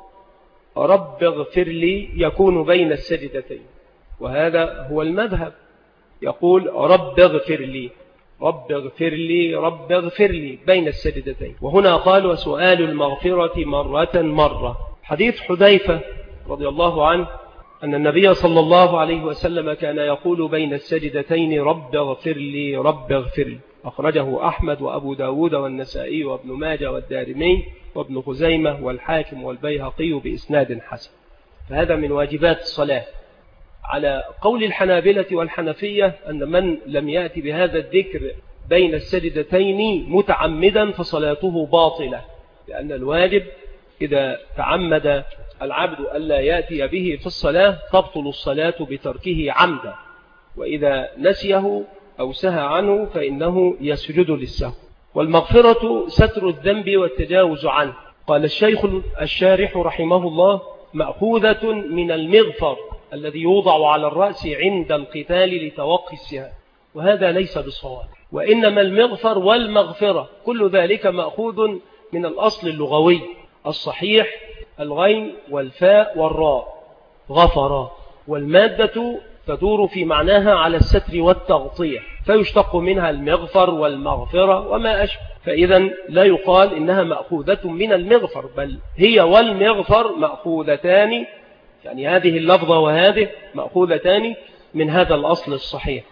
رب اغفر لي يكون بين السجدتين، وهذا هو المذهب، يقول رب اغفر لي، رب اغفر لي، رب اغفر لي بين السجدتين. وهنا قال: وسؤال المغفرة مرة. حديث حذيفة رضي الله عنه أن النبي صلى الله عليه وسلم كان يقول بين السجدتين: رب اغفر لي، رب اغفر لي. أخرجه أحمد وأبو داود والنسائي وابن ماجه والدارمي وابن خزيمة والحاكم والبيهقي بإسناد حسن. فهذا من واجبات الصلاة. على قول الحنابلة والحنفية أن من لم يأتي بهذا الذكر بين السجدتين متعمدا فصلاته باطلة، لأن الواجب إذا تعمد العبد ألا يأتي به في الصلاة تبطل الصلاة بتركه عمدا، وإذا نسيه أو سهى عنه فإنه يسجد للسهو. والمغفرة ستر الذنب والتجاوز عنه. قال الشيخ الشارح رحمه الله: مأخوذة من المغفر الذي يوضع على الرأس عند القتال لتوقي السهام، وهذا ليس بصواب، وإنما المغفر والمغفرة كل ذلك مأخوذ من الأصل اللغوي الصحيح: الغين والفاء والراء، غفر، والمادة تدور في معناها على الستر والتغطية، فيشتق منها المغفر والمغفرة وما أشبه. فإذا لا يقال إنها مأخوذة من المغفر، بل هي والمغفر مأخوذتان، يعني هذه اللفظة وهذه مأخوذتان من هذا الأصل الصحيح.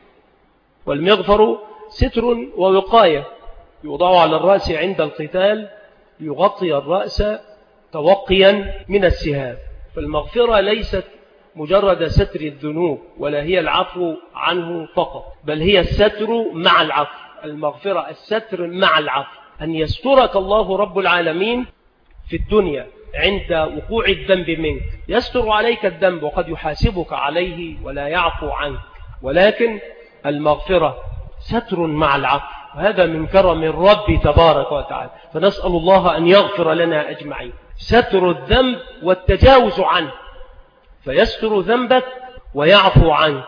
والمغفر ستر ووقاية يوضع على الرأس عند القتال ليغطي الرأس توقيا من السهام. فالمغفرة ليست مجرد ستر الذنوب، ولا هي العفو عنه فقط، بل هي الستر مع العفو. المغفرة الستر مع العفو، أن يسترك الله رب العالمين في الدنيا عند وقوع الذنب منك، يستر عليك الذنب وقد يحاسبك عليه ولا يعفو عنك، ولكن المغفرة ستر مع العفو، وهذا من كرم الرب تبارك وتعالى. فنسأل الله أن يغفر لنا أجمعين. ستر الذنب والتجاوز عنه، فيستر ذنبك ويعفو عنك،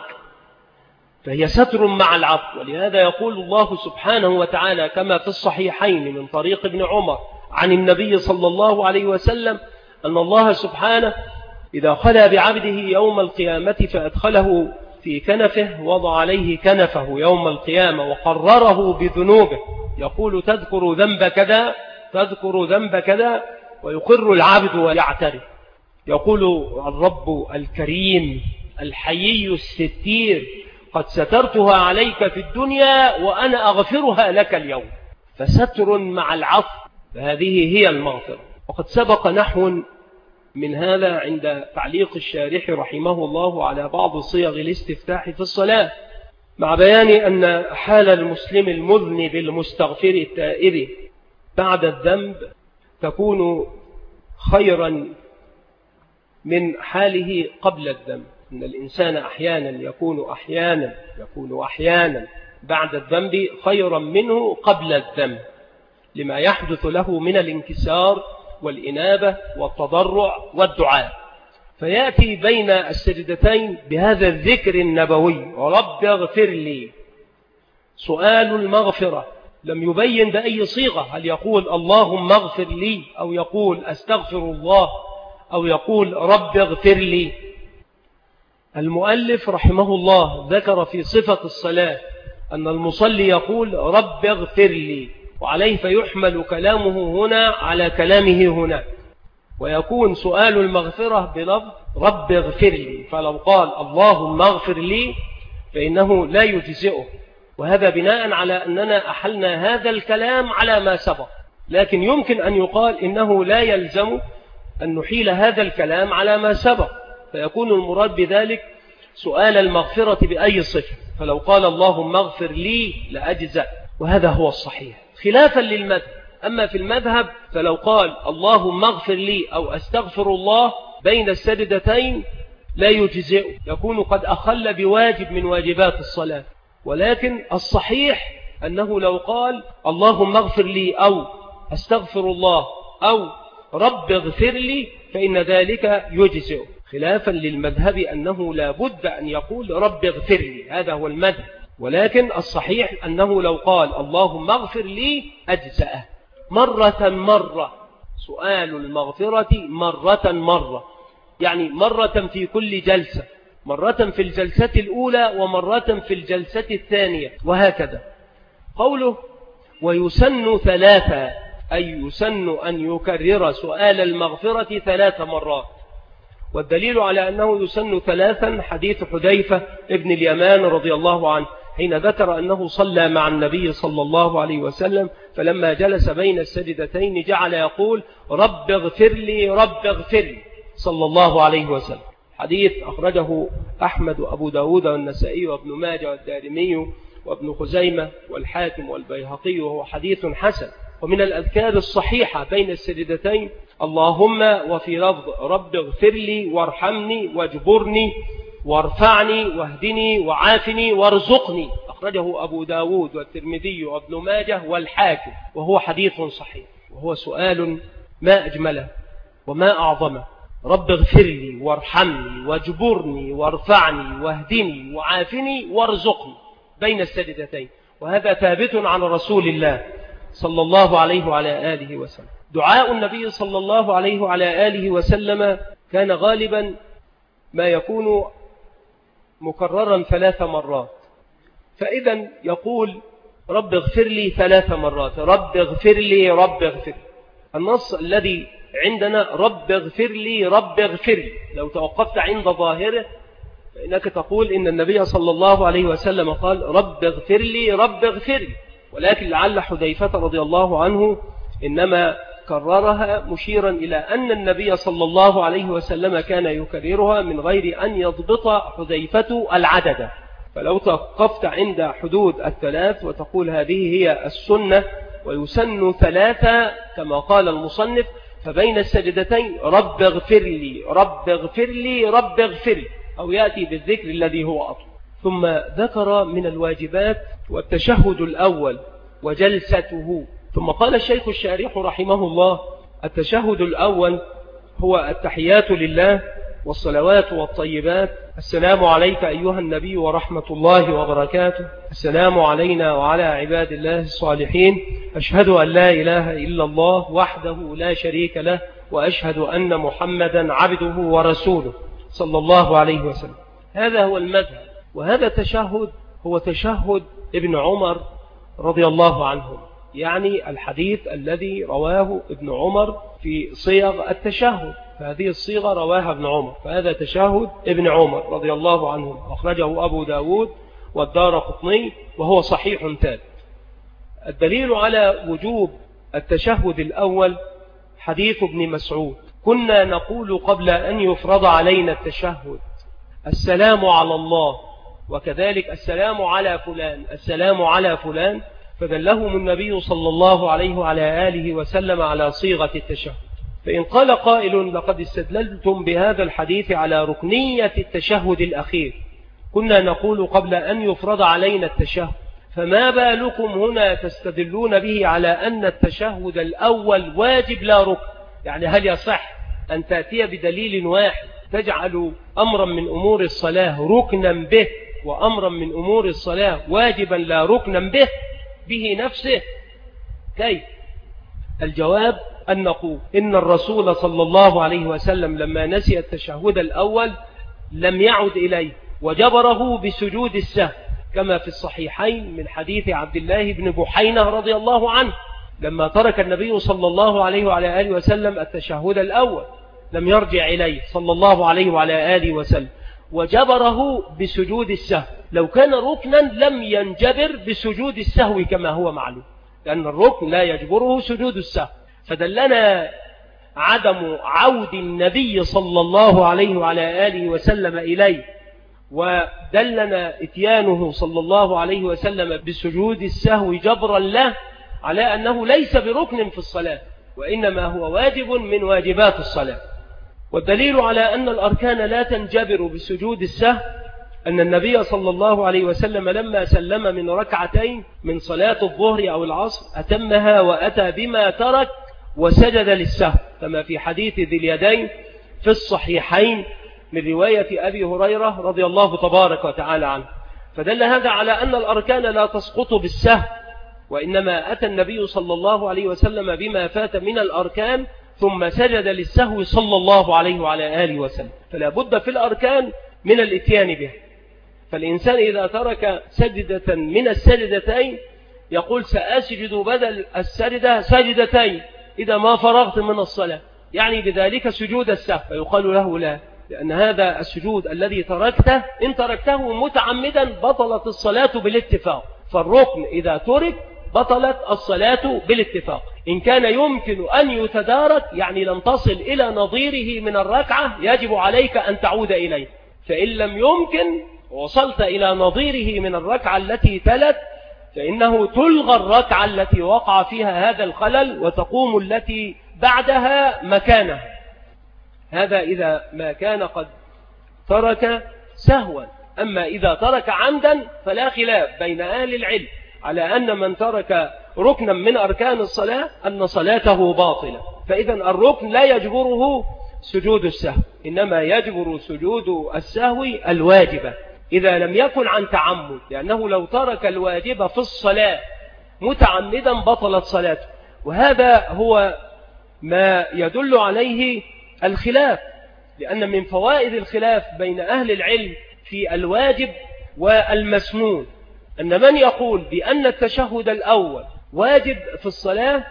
فهي ستر مع العفو. ولهذا يقول الله سبحانه وتعالى كما في الصحيحين من طريق ابن عمر عن النبي صلى الله عليه وسلم أن الله سبحانه إذا خلى بعبده يوم القيامة فأدخله في كنفه وضع عليه كنفه يوم القيامة وقرره بذنوبه، يقول: تذكر ذنب كذا، تذكر ذنب كذا، ويقر العبد ويعترف. يقول الرب الكريم الحيي الستير: قد سترتها عليك في الدنيا وأنا أغفرها لك اليوم. فستر مع العفو، فهذه هي المغفرة. وقد سبق نحو من هذا عند تعليق الشارح رحمه الله على بعض صيغ الاستفتاح في الصلاة، مع بيان أن حال المسلم المذنب المستغفر التائب بعد الذنب تكون خيرا من حاله قبل الذنب. إن الإنسان أحيانا يكون أحيانا بعد الذنب خيرا منه قبل الذنب، لما يحدث له من الانكسار والإنابة والتضرع والدعاء، فيأتي بين السجدتين بهذا الذكر النبوي: رب اغفر لي. سؤال المغفرة لم يبين بأي صيغة، هل يقول اللهم اغفر لي، أو يقول أستغفر الله، أو يقول رب اغفر لي. المؤلف رحمه الله ذكر في صفة الصلاة أن المصلي يقول رب اغفر لي، وعليه فيحمل كلامه هنا على كلامه هنا، ويكون سؤال المغفرة بلفظ رب اغفر لي. فلو قال اللهم اغفر لي فإنه لا يجزئه، وهذا بناء على أننا أحلنا هذا الكلام على ما سبق. لكن يمكن أن يقال إنه لا يلزم أن نحيل هذا الكلام على ما سبق، فيكون المراد بذلك سؤال المغفرة بأي صفة. فلو قال اللهم اغفر لي لأجزأ، وهذا هو الصحيح. خلافا للمذهب. أما في المذهب فلو قال اللهم اغفر لي أو أستغفر الله بين السجدتين لا يجزئ، يكون قد أخل بواجب من واجبات الصلاة. ولكن الصحيح أنه لو قال اللهم اغفر لي أو أستغفر الله أو رب اغفر لي فإن ذلك يجزئ، خلافا للمذهب أنه لا بد أن يقول رب اغفر لي، هذا هو المذهب. ولكن الصحيح أنه لو قال اللهم اغفر لي أجزأه مرة، سؤال المغفرة مرة، يعني مرة في كل جلسة، مرة في الجلسة الأولى ومرة في الجلسة الثانية، وهكذا. قوله ويسن ثلاثة، أي يسن أن يكرر سؤال المغفرة 3 مرات. والدليل على أنه يسن 3 حديث حذيفة ابن اليمان رضي الله عنه حين ذكر أنه صلى مع النبي صلى الله عليه وسلم، فلما جلس بين السجدتين جعل يقول رب اغفر لي رب اغفر لي صلى الله عليه وسلم. حديث أخرجه أحمد وأبو داود والنسائي وابن ماجه والدارمي وابن خزيمة والحاكم والبيهقي، وهو حديث حسن. ومن الأذكار الصحيحة بين السجدتين اللهم، وفي لفظ رب اغفر لي وارحمني واجبرني وارفعني واهدني وعافني وارزقني، أخرجه أبو داود والترمذي وابن ماجه والحاكم، وهو حديث صحيح. وهو سؤال ما أجمله وما أعظمه، رب اغفر لي وارحمني واجبرني وارفعني واهدني وعافني وارزقني بين السجدتين، وهذا ثابت عن رسول الله صلى الله عليه وعلى آله وسلم. دعاء النبي صلى الله عليه وعلى آله وسلم كان غالبا ما يكون مكررا 3 مرات، فإذا يقول رب اغفر لي 3 مرات، رب اغفر لي رب اغفر لي. النص الذي عندنا رب اغفر لي رب اغفر لي، لو توقفت عند ظاهره فإنك تقول إن النبي صلى الله عليه وسلم قال رب اغفر لي رب اغفر لي، ولكن لعل حذيفة رضي الله عنه إنما كررها مشيرا إلى أن النبي صلى الله عليه وسلم كان يكررها من غير أن يضبط حذيفة العدد. فلو توقفت عند حدود 3 وتقول هذه هي السنة ويسن 3 كما قال المصنف، فبين السجدتين رب اغفر لي رب اغفر لي رب اغفر لي، أو يأتي بالذكر الذي هو أطول. ثم ذكر من الواجبات والتشهد الأول وجلسته. ثم قال الشيخ الشارح رحمه الله التشهد الأول هو التحيات لله والصلوات والطيبات، السلام عليك أيها النبي ورحمة الله وبركاته، السلام علينا وعلى عباد الله الصالحين، أشهد أن لا إله إلا الله وحده لا شريك له، وأشهد أن محمدا عبده ورسوله صلى الله عليه وسلم. هذا هو المذهب، وهذا التشهد هو تشهد ابن عمر رضي الله عنه، يعني الحديث الذي رواه ابن عمر في صيغ التشهد، فهذه الصيغة رواها ابن عمر، فهذا تشهد ابن عمر رضي الله عنه، أخرجه أبو داود والدارقطني وهو صحيح ثابت. الدليل على وجوب التشهد الأول حديث ابن مسعود، كنا نقول قبل أن يفرض علينا التشهد السلام على الله، وكذلك السلام على فلان السلام على فلان، فدلهم النبي صلى الله عليه وعلى آله وسلم على صيغة التشهد. فإن قال قائل لقد استدللتم بهذا الحديث على ركنية التشهد الأخير، كنا نقول قبل أن يفرض علينا التشهد، فما بالكم هنا تستدلون به على أن التشهد الأول واجب لا ركن؟ يعني هل يصح أن تأتي بدليل واحد تجعل أمرا من أمور الصلاة ركنا به وأمرا من أمور الصلاة واجبا لا ركنا به نفسه؟ كيف؟ الجواب أن نقول إن الرسول صلى الله عليه وسلم لما نسي التشهد الأول لم يعد إليه وجبره بسجود السهو، كما في الصحيحين من حديث عبد الله بن بحينة رضي الله عنه، لما ترك النبي صلى الله عليه وعلى آله وسلم التشهد الأول لم يرجع إليه صلى الله عليه وعلى آله وسلم وجبره بسجود السهو. لو كان ركنا لم ينجبر بسجود السهو كما هو معلوم، لأن الركن لا يجبره سجود السهو. فدلنا عدم عود النبي صلى الله عليه وعلى آله وسلم إليه، ودلنا إتيانه صلى الله عليه وسلم بسجود السهو جبرا له على أنه ليس بركن في الصلاة، وإنما هو واجب من واجبات الصلاة. والدليل على أن الأركان لا تنجبر بسجود السهو أن النبي صلى الله عليه وسلم لما سلم من ركعتين من صلاة الظهر أو العصر أتمها وأتى بما ترك وسجد للسهو، كما في حديث ذي اليدين في الصحيحين من رواية أبي هريرة رضي الله تبارك وتعالى عنه. فدل هذا على أن الأركان لا تسقط بالسهو، وإنما أتى النبي صلى الله عليه وسلم بما فات من الأركان ثم سجد للسهو صلى الله عليه وعلى آله وسلم. فلا بد في الأركان من الاتيان به. فالإنسان إذا ترك سجدة من السجدتين يقول سأسجد بدل السجدة سجدتين إذا ما فرغت من الصلاة، يعني بذلك سجود السهو، فيقال له لا، لأن هذا السجود الذي تركته إن تركته متعمدا بطلت الصلاة بالاتفاق. فالركن إذا ترك بطلت الصلاة بالاتفاق. إن كان يمكن أن يتدارك يعني لم تصل إلى نظيره من الركعة يجب عليك أن تعود إليه، فإن لم يمكن وصلت إلى نظيره من الركعة التي تلت فإنه تلغى الركعة التي وقع فيها هذا الخلل وتقوم التي بعدها مكانها. هذا إذا ما كان قد ترك سهوا. أما إذا ترك عمدا فلا خلاف بين أهل العلم على أن من ترك ركنا من أركان الصلاة أن صلاته باطلة. فإذا الركن لا يجبره سجود السهو، إنما يجبر سجود السهو الواجبة إذا لم يكن عن تعمد، لأنه لو ترك الواجب في الصلاة متعمدا بطلت صلاته. وهذا هو ما يدل عليه الخلاف، لأن من فوائد الخلاف بين أهل العلم في الواجب والمسنون أن من يقول بأن التشهد الأول واجب في الصلاة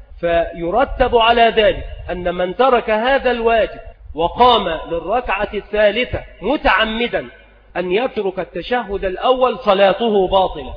فيرتب على ذلك أن من ترك هذا الواجب وقام للركعة الثالثة متعمدا أن يترك التشهد الأول صلاته باطلة،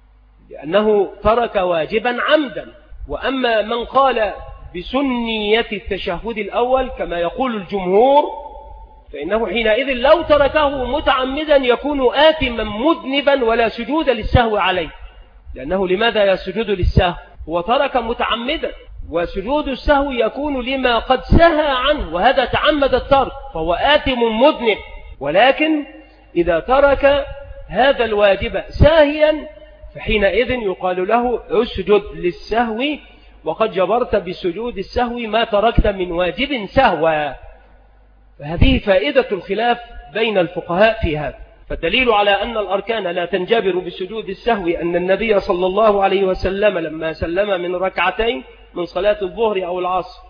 لأنه ترك واجبا عمدا. وأما من قال بسنية التشهد الأول كما يقول الجمهور فإنه حينئذ لو تركه متعمدا يكون آثما مذنبا ولا سجود للسهو عليه، لأنه لماذا يسجد للسهو؟ هو ترك متعمدا، وسجود السهو يكون لما قد سهى عنه وهذا تعمد الترك فهو آثم مذنب. ولكن إذا ترك هذا الواجب ساهيا فحينئذ يقال له اسجد للسهو وقد جبرت بسجود السهو ما تركت من واجب سهوا. فهذه فائدة الخلاف بين الفقهاء في هذا. فالدليل على أن الأركان لا تنجبر بسجود السهو أن النبي صلى الله عليه وسلم لما سلم من ركعتين من صلاة الظهر أو العصر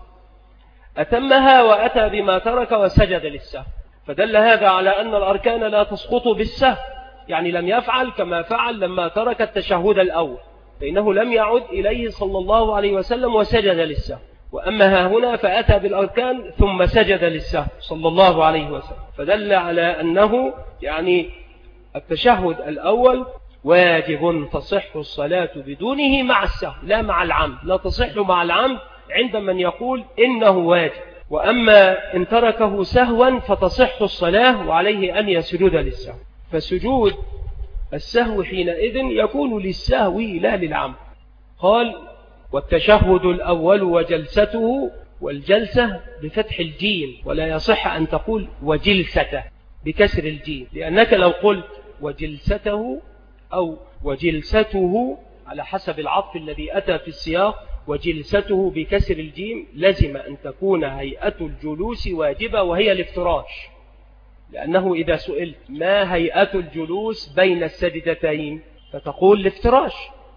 أتمها وأتى بما ترك وسجد للسهو. فدل هذا على أن الأركان لا تسقط بالسهو، يعني لم يفعل كما فعل لما ترك التشهد الأول، فإنه لم يعد إليه صلى الله عليه وسلم وسجد للسهو. وأما هنا فأتى بالأركان ثم سجد للسهو صلى الله عليه وسلم، فدل على أنه يعني التشهد الأول واجب تصح الصلاة بدونه مع السهو لا مع العمد، لا تصح مع العمد عند من يقول إنه واجب. وأما إن تركه سهوا فتصح الصلاة وعليه أن يسجد للسهو. فسجود السهو حينئذ يكون للسهو لا للعمد. قال والتشهد الأول وجلسته، والجلسة بفتح الجيم ولا يصح أن تقول وجلسته بكسر الجيم، لأنك لو قلت وجلسته أو وجلسته على حسب العطف الذي أتى في السياق وجلسته بكسر الجيم لازم أن تكون هيئة الجلوس واجبة وهي الافتراش، لأنه إذا سئلت ما هيئة الجلوس بين السجدتين فتقول الافتراش.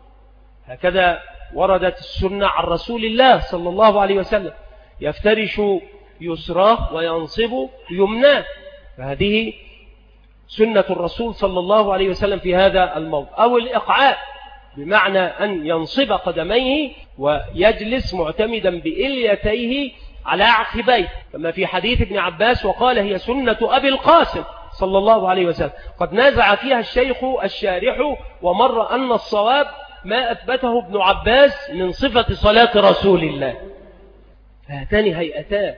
هكذا وردت السنة عن رسول الله صلى الله عليه وسلم يفترش يسراه وينصب يمناه، فهذه سنة الرسول صلى الله عليه وسلم في هذا الموضع. أو الإقعاء بمعنى أن ينصب قدميه ويجلس معتمدا بإليتيه على عقبيه، كما في حديث ابن عباس وقال هي سنة أبي القاسم صلى الله عليه وسلم. قد نازع فيها الشيخ الشارح ومر أن الصواب ما أثبته ابن عباس من صفة صلاة رسول الله. فهاتان هيئتان،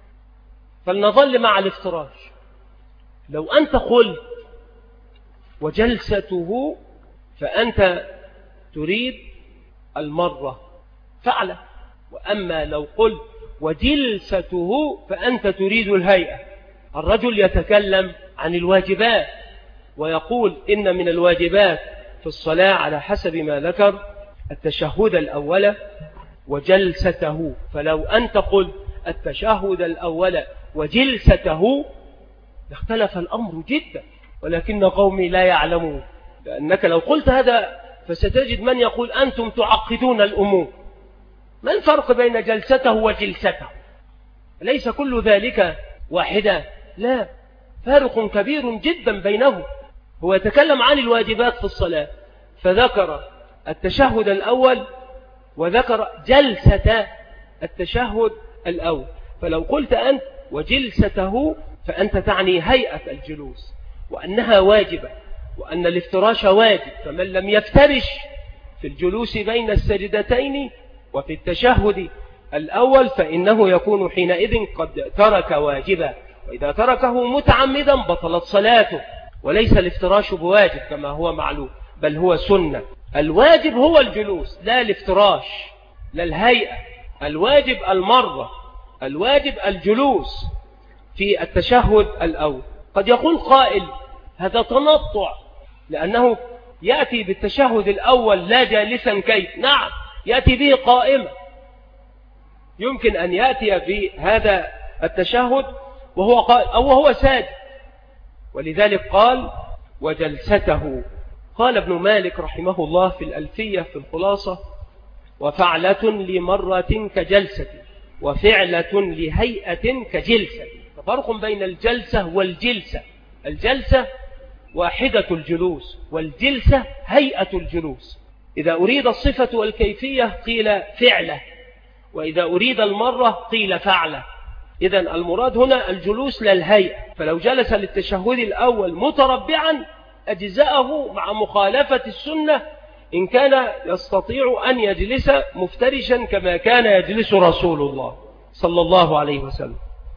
فلنظل مع الافتراش. لو أنت قلت وجلسته فأنت تريد المرة فعل. وأما لو قلت وجلسته فأنت تريد الهيئة. الرجل يتكلم عن الواجبات ويقول إن من الواجبات في الصلاة على حسب ما ذكر التشهد الأول وجلسته، فلو أنت قلت التشهد الأول وجلسته اختلف الأمر جدا، ولكن قومي لا يعلمون. لأنك لو قلت هذا فستجد من يقول أنتم تعقدون الأمور، ما الفرق بين جلسته وجلسته؟ ليس كل ذلك واحدا، لا، فارق كبير جدا بينهم. هو يتكلم عن الواجبات في الصلاة فذكر التشهد الأول وذكر جلسة التشهد الأول، فلو قلت أنت وجلسته فأنت تعني هيئة الجلوس وأنها واجبة وأن الافتراش واجب، فمن لم يفترش في الجلوس بين السجدتين وفي التشهد الأول فإنه يكون حينئذ قد ترك واجبا، وإذا تركه متعمدا بطلت صلاته. وليس الافتراش بواجب كما هو معلوم، بل هو سنة. الواجب هو الجلوس، لا الافتراش، لا الهيئة. الواجب المرة، الواجب الجلوس في التشهد الأول. قد يقول قائل هذا تنطع، لأنه يأتي بالتشهد الأول لا جالسا كيف؟ نعم، يأتي به قائما. يمكن أن يأتي بهذا التشهد وهو قائم أو وهو ساجد، ولذلك قال وجلسته. قال ابن مالك رحمه الله في الألفية في الخلاصة: وفعلة لمرة كجلسة وفعلة لهيئة كجلسة. ففرق بين الجلسة والجلسة. الجلسة واحدة الجلوس، والجلسة هيئة الجلوس. إذا أريد الصفة والكيفية قيل فعلة، وإذا أريد المرة قيل فعلة. إذن المراد هنا الجلوس للهيئة، فلو جلس للتشهد الأول متربعا أجزاءه مع مخالفة السنة إن كان يستطيع أن يجلس مفترشا كما كان يجلس رسول الله صلى الله عليه وسلم.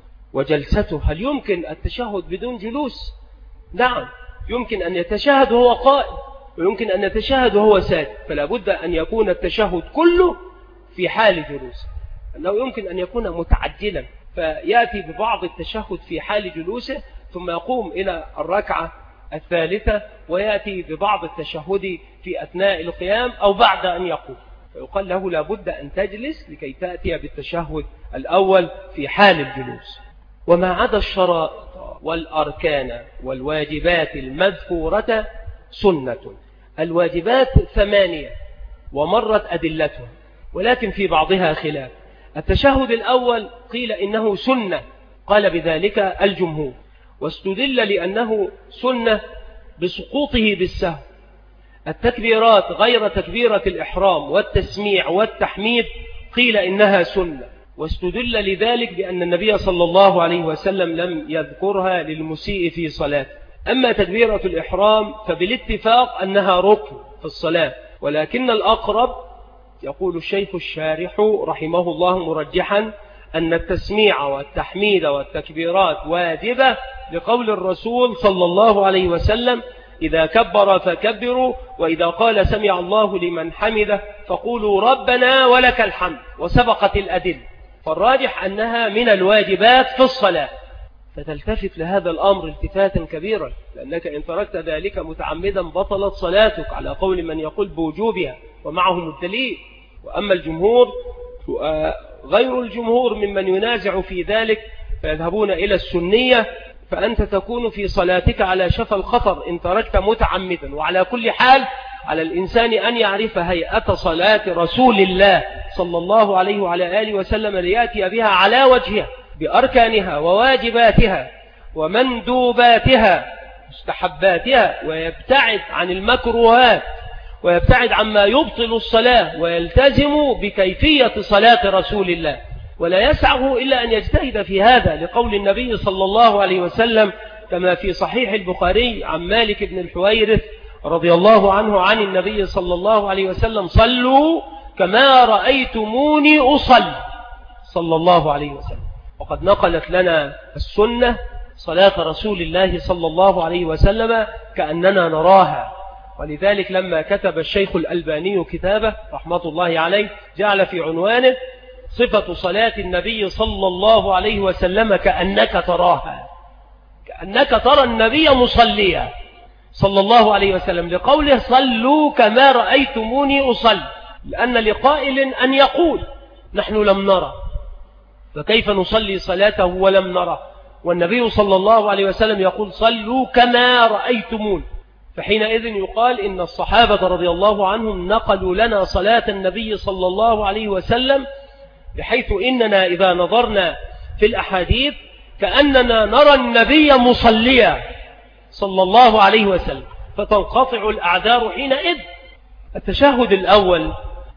وجلسته، هل يمكن التشهد بدون جلوس؟ نعم، يمكن أن يتشهد وهو قائم، ويمكن أن يتشهد وهو ساجد، فلا بد أن يكون التشهد كله في حال جلوس. أنه يمكن أن يكون متعجلا فيأتي ببعض التشهد في حال جلوسه ثم يقوم إلى الركعة الثالثة ويأتي ببعض التشهد في أثناء القيام أو بعد أن يقوم، فيقال له لا بد أن تجلس لكي تأتي بالتشهد الأول في حال الجلوس. وما عدا الشرائط والأركان والواجبات المذكورة سنة. الواجبات 8 ومرت أدلتها، ولكن في بعضها خلاف. التشهد الأول قيل إنه سنة، قال بذلك الجمهور، واستدل لأنه سنة بسقوطه بالسهو. التكبيرات غير تكبيرة الإحرام والتسميع والتحميد قيل إنها سنة، واستدل لذلك بأن النبي صلى الله عليه وسلم لم يذكرها للمسيء في صلاة. أما تكبيرة الإحرام فبالاتفاق أنها ركن في الصلاة، ولكن الأقرب يقول الشيخ الشارح رحمه الله مرجحا أن التسميع والتحميد والتكبيرات واجبة لقول الرسول صلى الله عليه وسلم: إذا كبر فكبروا، وإذا قال سمع الله لمن حمده فقولوا ربنا ولك الحمد، وسبقت الأدلة. فالراجح أنها من الواجبات في الصلاة، فتلتفت لهذا الأمر التفاتا كبيرا، لأنك إن تركت ذلك متعمدا بطلت صلاتك على قول من يقول بوجوبها ومعهم الدليل. وأما الجمهور غير الجمهور ممن ينازع في ذلك فيذهبون إلى السنية، فأنت تكون في صلاتك على شفا الخطر إن تركت متعمدا. وعلى كل حال على الإنسان أن يعرف هيئة صلاة رسول الله صلى الله عليه وعلى آله وسلم ليأتي بها على وجهها بأركانها وواجباتها ومندوباتها مستحباتها، ويبتعد عن المكروهات ويبتعد عما يبطل الصلاة، ويلتزم بكيفية صلاة رسول الله، ولا يسعه إلا أن يجتهد في هذا، لقول النبي صلى الله عليه وسلم كما في صحيح البخاري عن مالك بن الحويرث رضي الله عنه عن النبي صلى الله عليه وسلم: صلوا كما رأيتموني أصلي، صلى الله عليه وسلم. وقد نقلت لنا السنة صلاة رسول الله صلى الله عليه وسلم كأننا نراها، ولذلك لما كتب الشيخ الألباني كتابه رحمة الله عليه جعل في عنوانه صفة صلاة النبي صلى الله عليه وسلم كأنك تراها، كأنك ترى النبي مصليا صلى الله عليه وسلم، لقوله صلوا كما رأيتموني أصلي، لأن لقائل أن يقول نحن لم نرى، فكيف نصلي صلاته ولم نرى؟ والنبي صلى الله عليه وسلم يقول صلوا كما رأيتمون، فحينئذ يقال إن الصحابة رضي الله عنهم نقلوا لنا صلاة النبي صلى الله عليه وسلم، بحيث إننا إذا نظرنا في الأحاديث كأننا نرى النبي مصليا صلى الله عليه وسلم، فتنقطع الأعذار حينئذ. التشهد الأول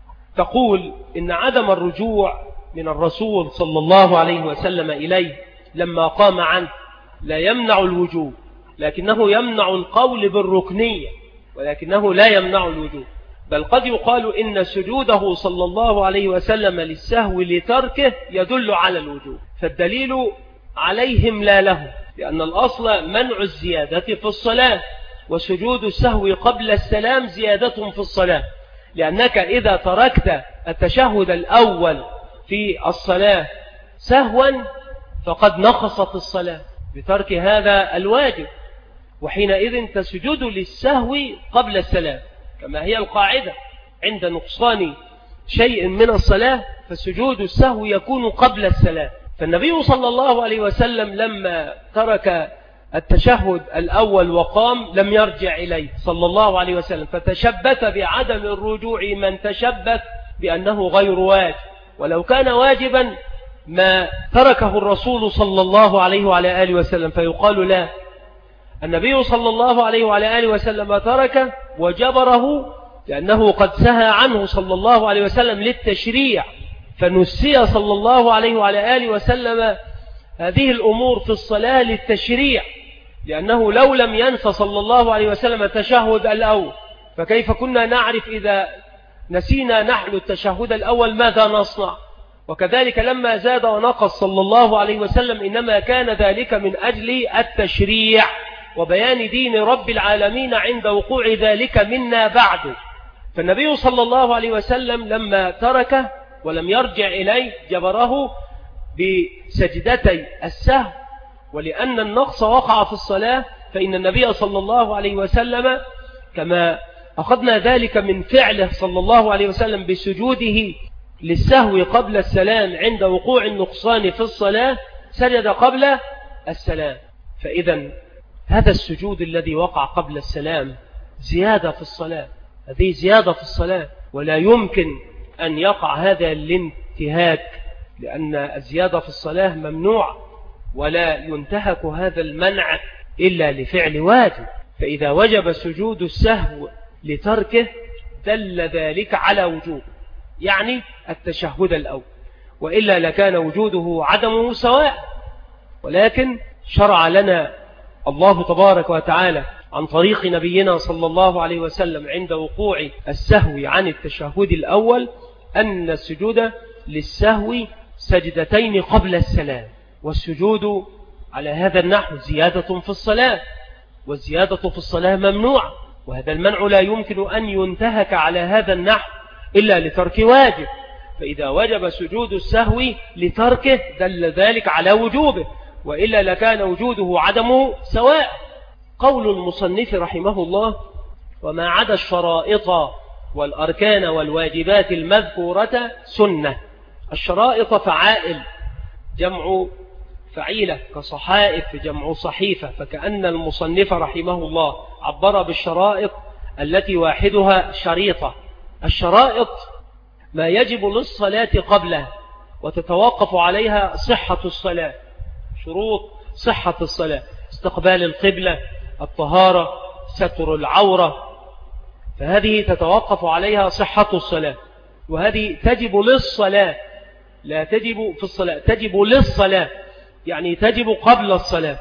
تقول إن عدم الرجوع من الرسول صلى الله عليه وسلم إليه لما قام عنه لا يمنع الوجوب، لكنه يمنع القول بالركنية، ولكنه لا يمنع الوجوب. بل قد يقال إن سجوده صلى الله عليه وسلم للسهو لتركه يدل على الوجوب، فالدليل عليهم لا له، لأن الأصل منع الزيادة في الصلاة، وسجود السهو قبل السلام زيادة في الصلاة، لأنك إذا تركت التشهد الأول في الصلاة سهوا فقد نقصت الصلاة بترك هذا الواجب، وحينئذ تسجد للسهو قبل السلام، كما هي القاعدة عند نقصان شيء من الصلاة فسجود السهو يكون قبل السلام. فالنبي صلى الله عليه وسلم لما ترك التشهد الأول وقام لم يرجع إليه صلى الله عليه وسلم، فتشبث بعدم الرجوع من تشبث بأنه غير واجب، ولو كان واجبا ما تركه الرسول صلى الله عليه وعلى آله وسلم، فيقال لا، النبي صلى الله عليه وعلى آله وسلم ترك وجبره لأنه قد سهى عنه صلى الله عليه وسلم للتشريع، فنسي صلى الله عليه وعلى آله وسلم هذه الأمور في الصلاة للتشريع، لأنه لو لم ينسى صلى الله عليه وسلم التشهد الأول فكيف كنا نعرف إذا نسينا نحن التشهد الأول ماذا نصنع؟ وكذلك لما زاد ونقص صلى الله عليه وسلم إنما كان ذلك من أجل التشريع وبيان دين رب العالمين عند وقوع ذلك منا بعد. فالنبي صلى الله عليه وسلم لما تركه ولم يرجع إليه جبره بسجدتي السهو، ولأن النقص وقع في الصلاة فإن النبي صلى الله عليه وسلم كما أخذنا ذلك من فعله صلى الله عليه وسلم بسجوده للسهو قبل السلام عند وقوع النقصان في الصلاة سجد قبل السلام. فإذا هذا السجود الذي وقع قبل السلام زيادة في الصلاة، هذه زيادة في الصلاة، ولا يمكن أن يقع هذا الانتهاك، لأن الزيادة في الصلاة ممنوع، ولا ينتهك هذا المنع إلا لفعل واجب. فإذا وجب سجود السهو لتركه دل ذلك على وجوب، يعني التشهد الأول، وإلا لكان وجوده عدمه سواء. ولكن شرع لنا الله تبارك وتعالى عن طريق نبينا صلى الله عليه وسلم عند وقوع السهو عن التشهد الأول أن السجود للسهو سجدتين قبل السلام، والسجود على هذا النحو زيادة في الصلاة، والزيادة في الصلاة ممنوع، وهذا المنع لا يمكن أن ينتهك على هذا النحو إلا لترك واجب. فإذا وجب سجود السهو لتركه دل ذلك على وجوبه، وإلا لكان وجوده عدمه سواء. قول المصنف رحمه الله: وما عدا الشرائط والأركان والواجبات المذكورة سنة. الشرائط فعائل جمع فعيلة، كصحائف جمع صحيفة، فكأن المصنف رحمه الله عبر بالشرائط التي واحدها شريطة. الشرائط ما يجب للصلاة قبلها وتتوقف عليها صحة الصلاة، شروط صحة الصلاة: استقبال القبلة، الطهارة، ستر العورة، فهذه تتوقف عليها صحة الصلاة، وهذه تجب للصلاة لا تجب في الصلاة، تجب للصلاة يعني تجب قبل الصلاة.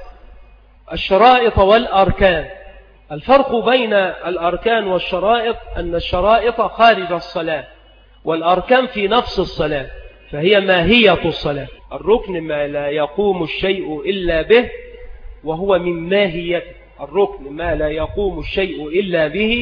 الشرائط والأركان، الفرق بين الأركان والشرائط أن الشرائط خارج الصلاة، والأركان في نفس الصلاة، فهي ماهية الصلاة. الركن ما لا يقوم الشيء إلا به وهو من ماهيته، الركن ما لا يقوم الشيء إلا به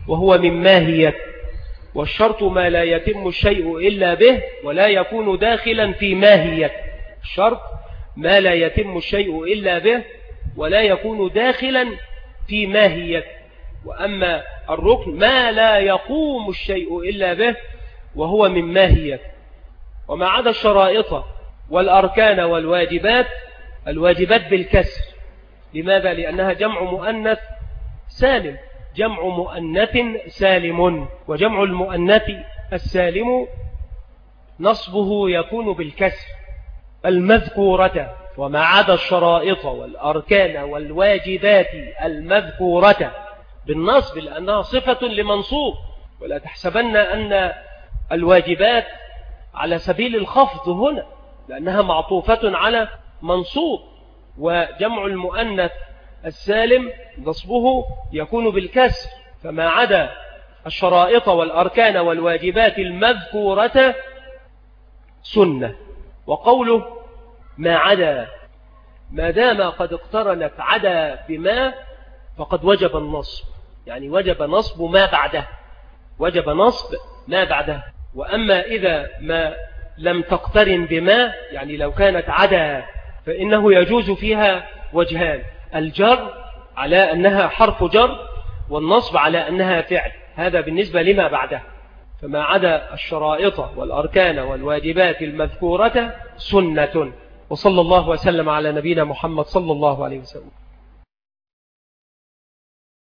وهو من ماهية. والشرط ما لا يتم الشيء إلا به ولا يكون داخلا في ماهية. الشرط ما لا يتم الشيء إلا به ولا يكون داخلا في ماهية. وأما الركن ما لا يقوم الشيء إلا به وهو من ماهية. وما عدا الشرائط والأركان والواجبات، الواجبات بالكسر. لماذا؟ لأنها جمع مؤنث سالم، جمع مؤنث سالم، وجمع المؤنث السالم نصبه يكون بالكسر. المذكورة. وما عدا الشرائط والأركان والواجبات المذكورة بالنصب لأنها صفة لمنصوب. ولا تحسبن أن الواجبات على سبيل الخفض هنا، لأنها معطوفة على منصوب. وجمع المؤنث السالم نصبه يكون بالكسر. فما عدا الشرائط والأركان والواجبات المذكورة سنة. وقوله ما عدا، ما دام قد اقترنت عدا بما فقد وجب النصب، يعني وجب نصب ما بعده، وجب نصب ما بعده. وأما إذا ما لم تقترن بما، يعني لو كانت عدا، فإنه يجوز فيها وجهان: الجر على أنها حرف جر، والنصب على أنها فعل. هذا بالنسبة لما بعده. فما عدا الشرائط والأركان والواجبات المذكورة سنة. وصلى الله وسلم على نبينا محمد صلى الله عليه وسلم.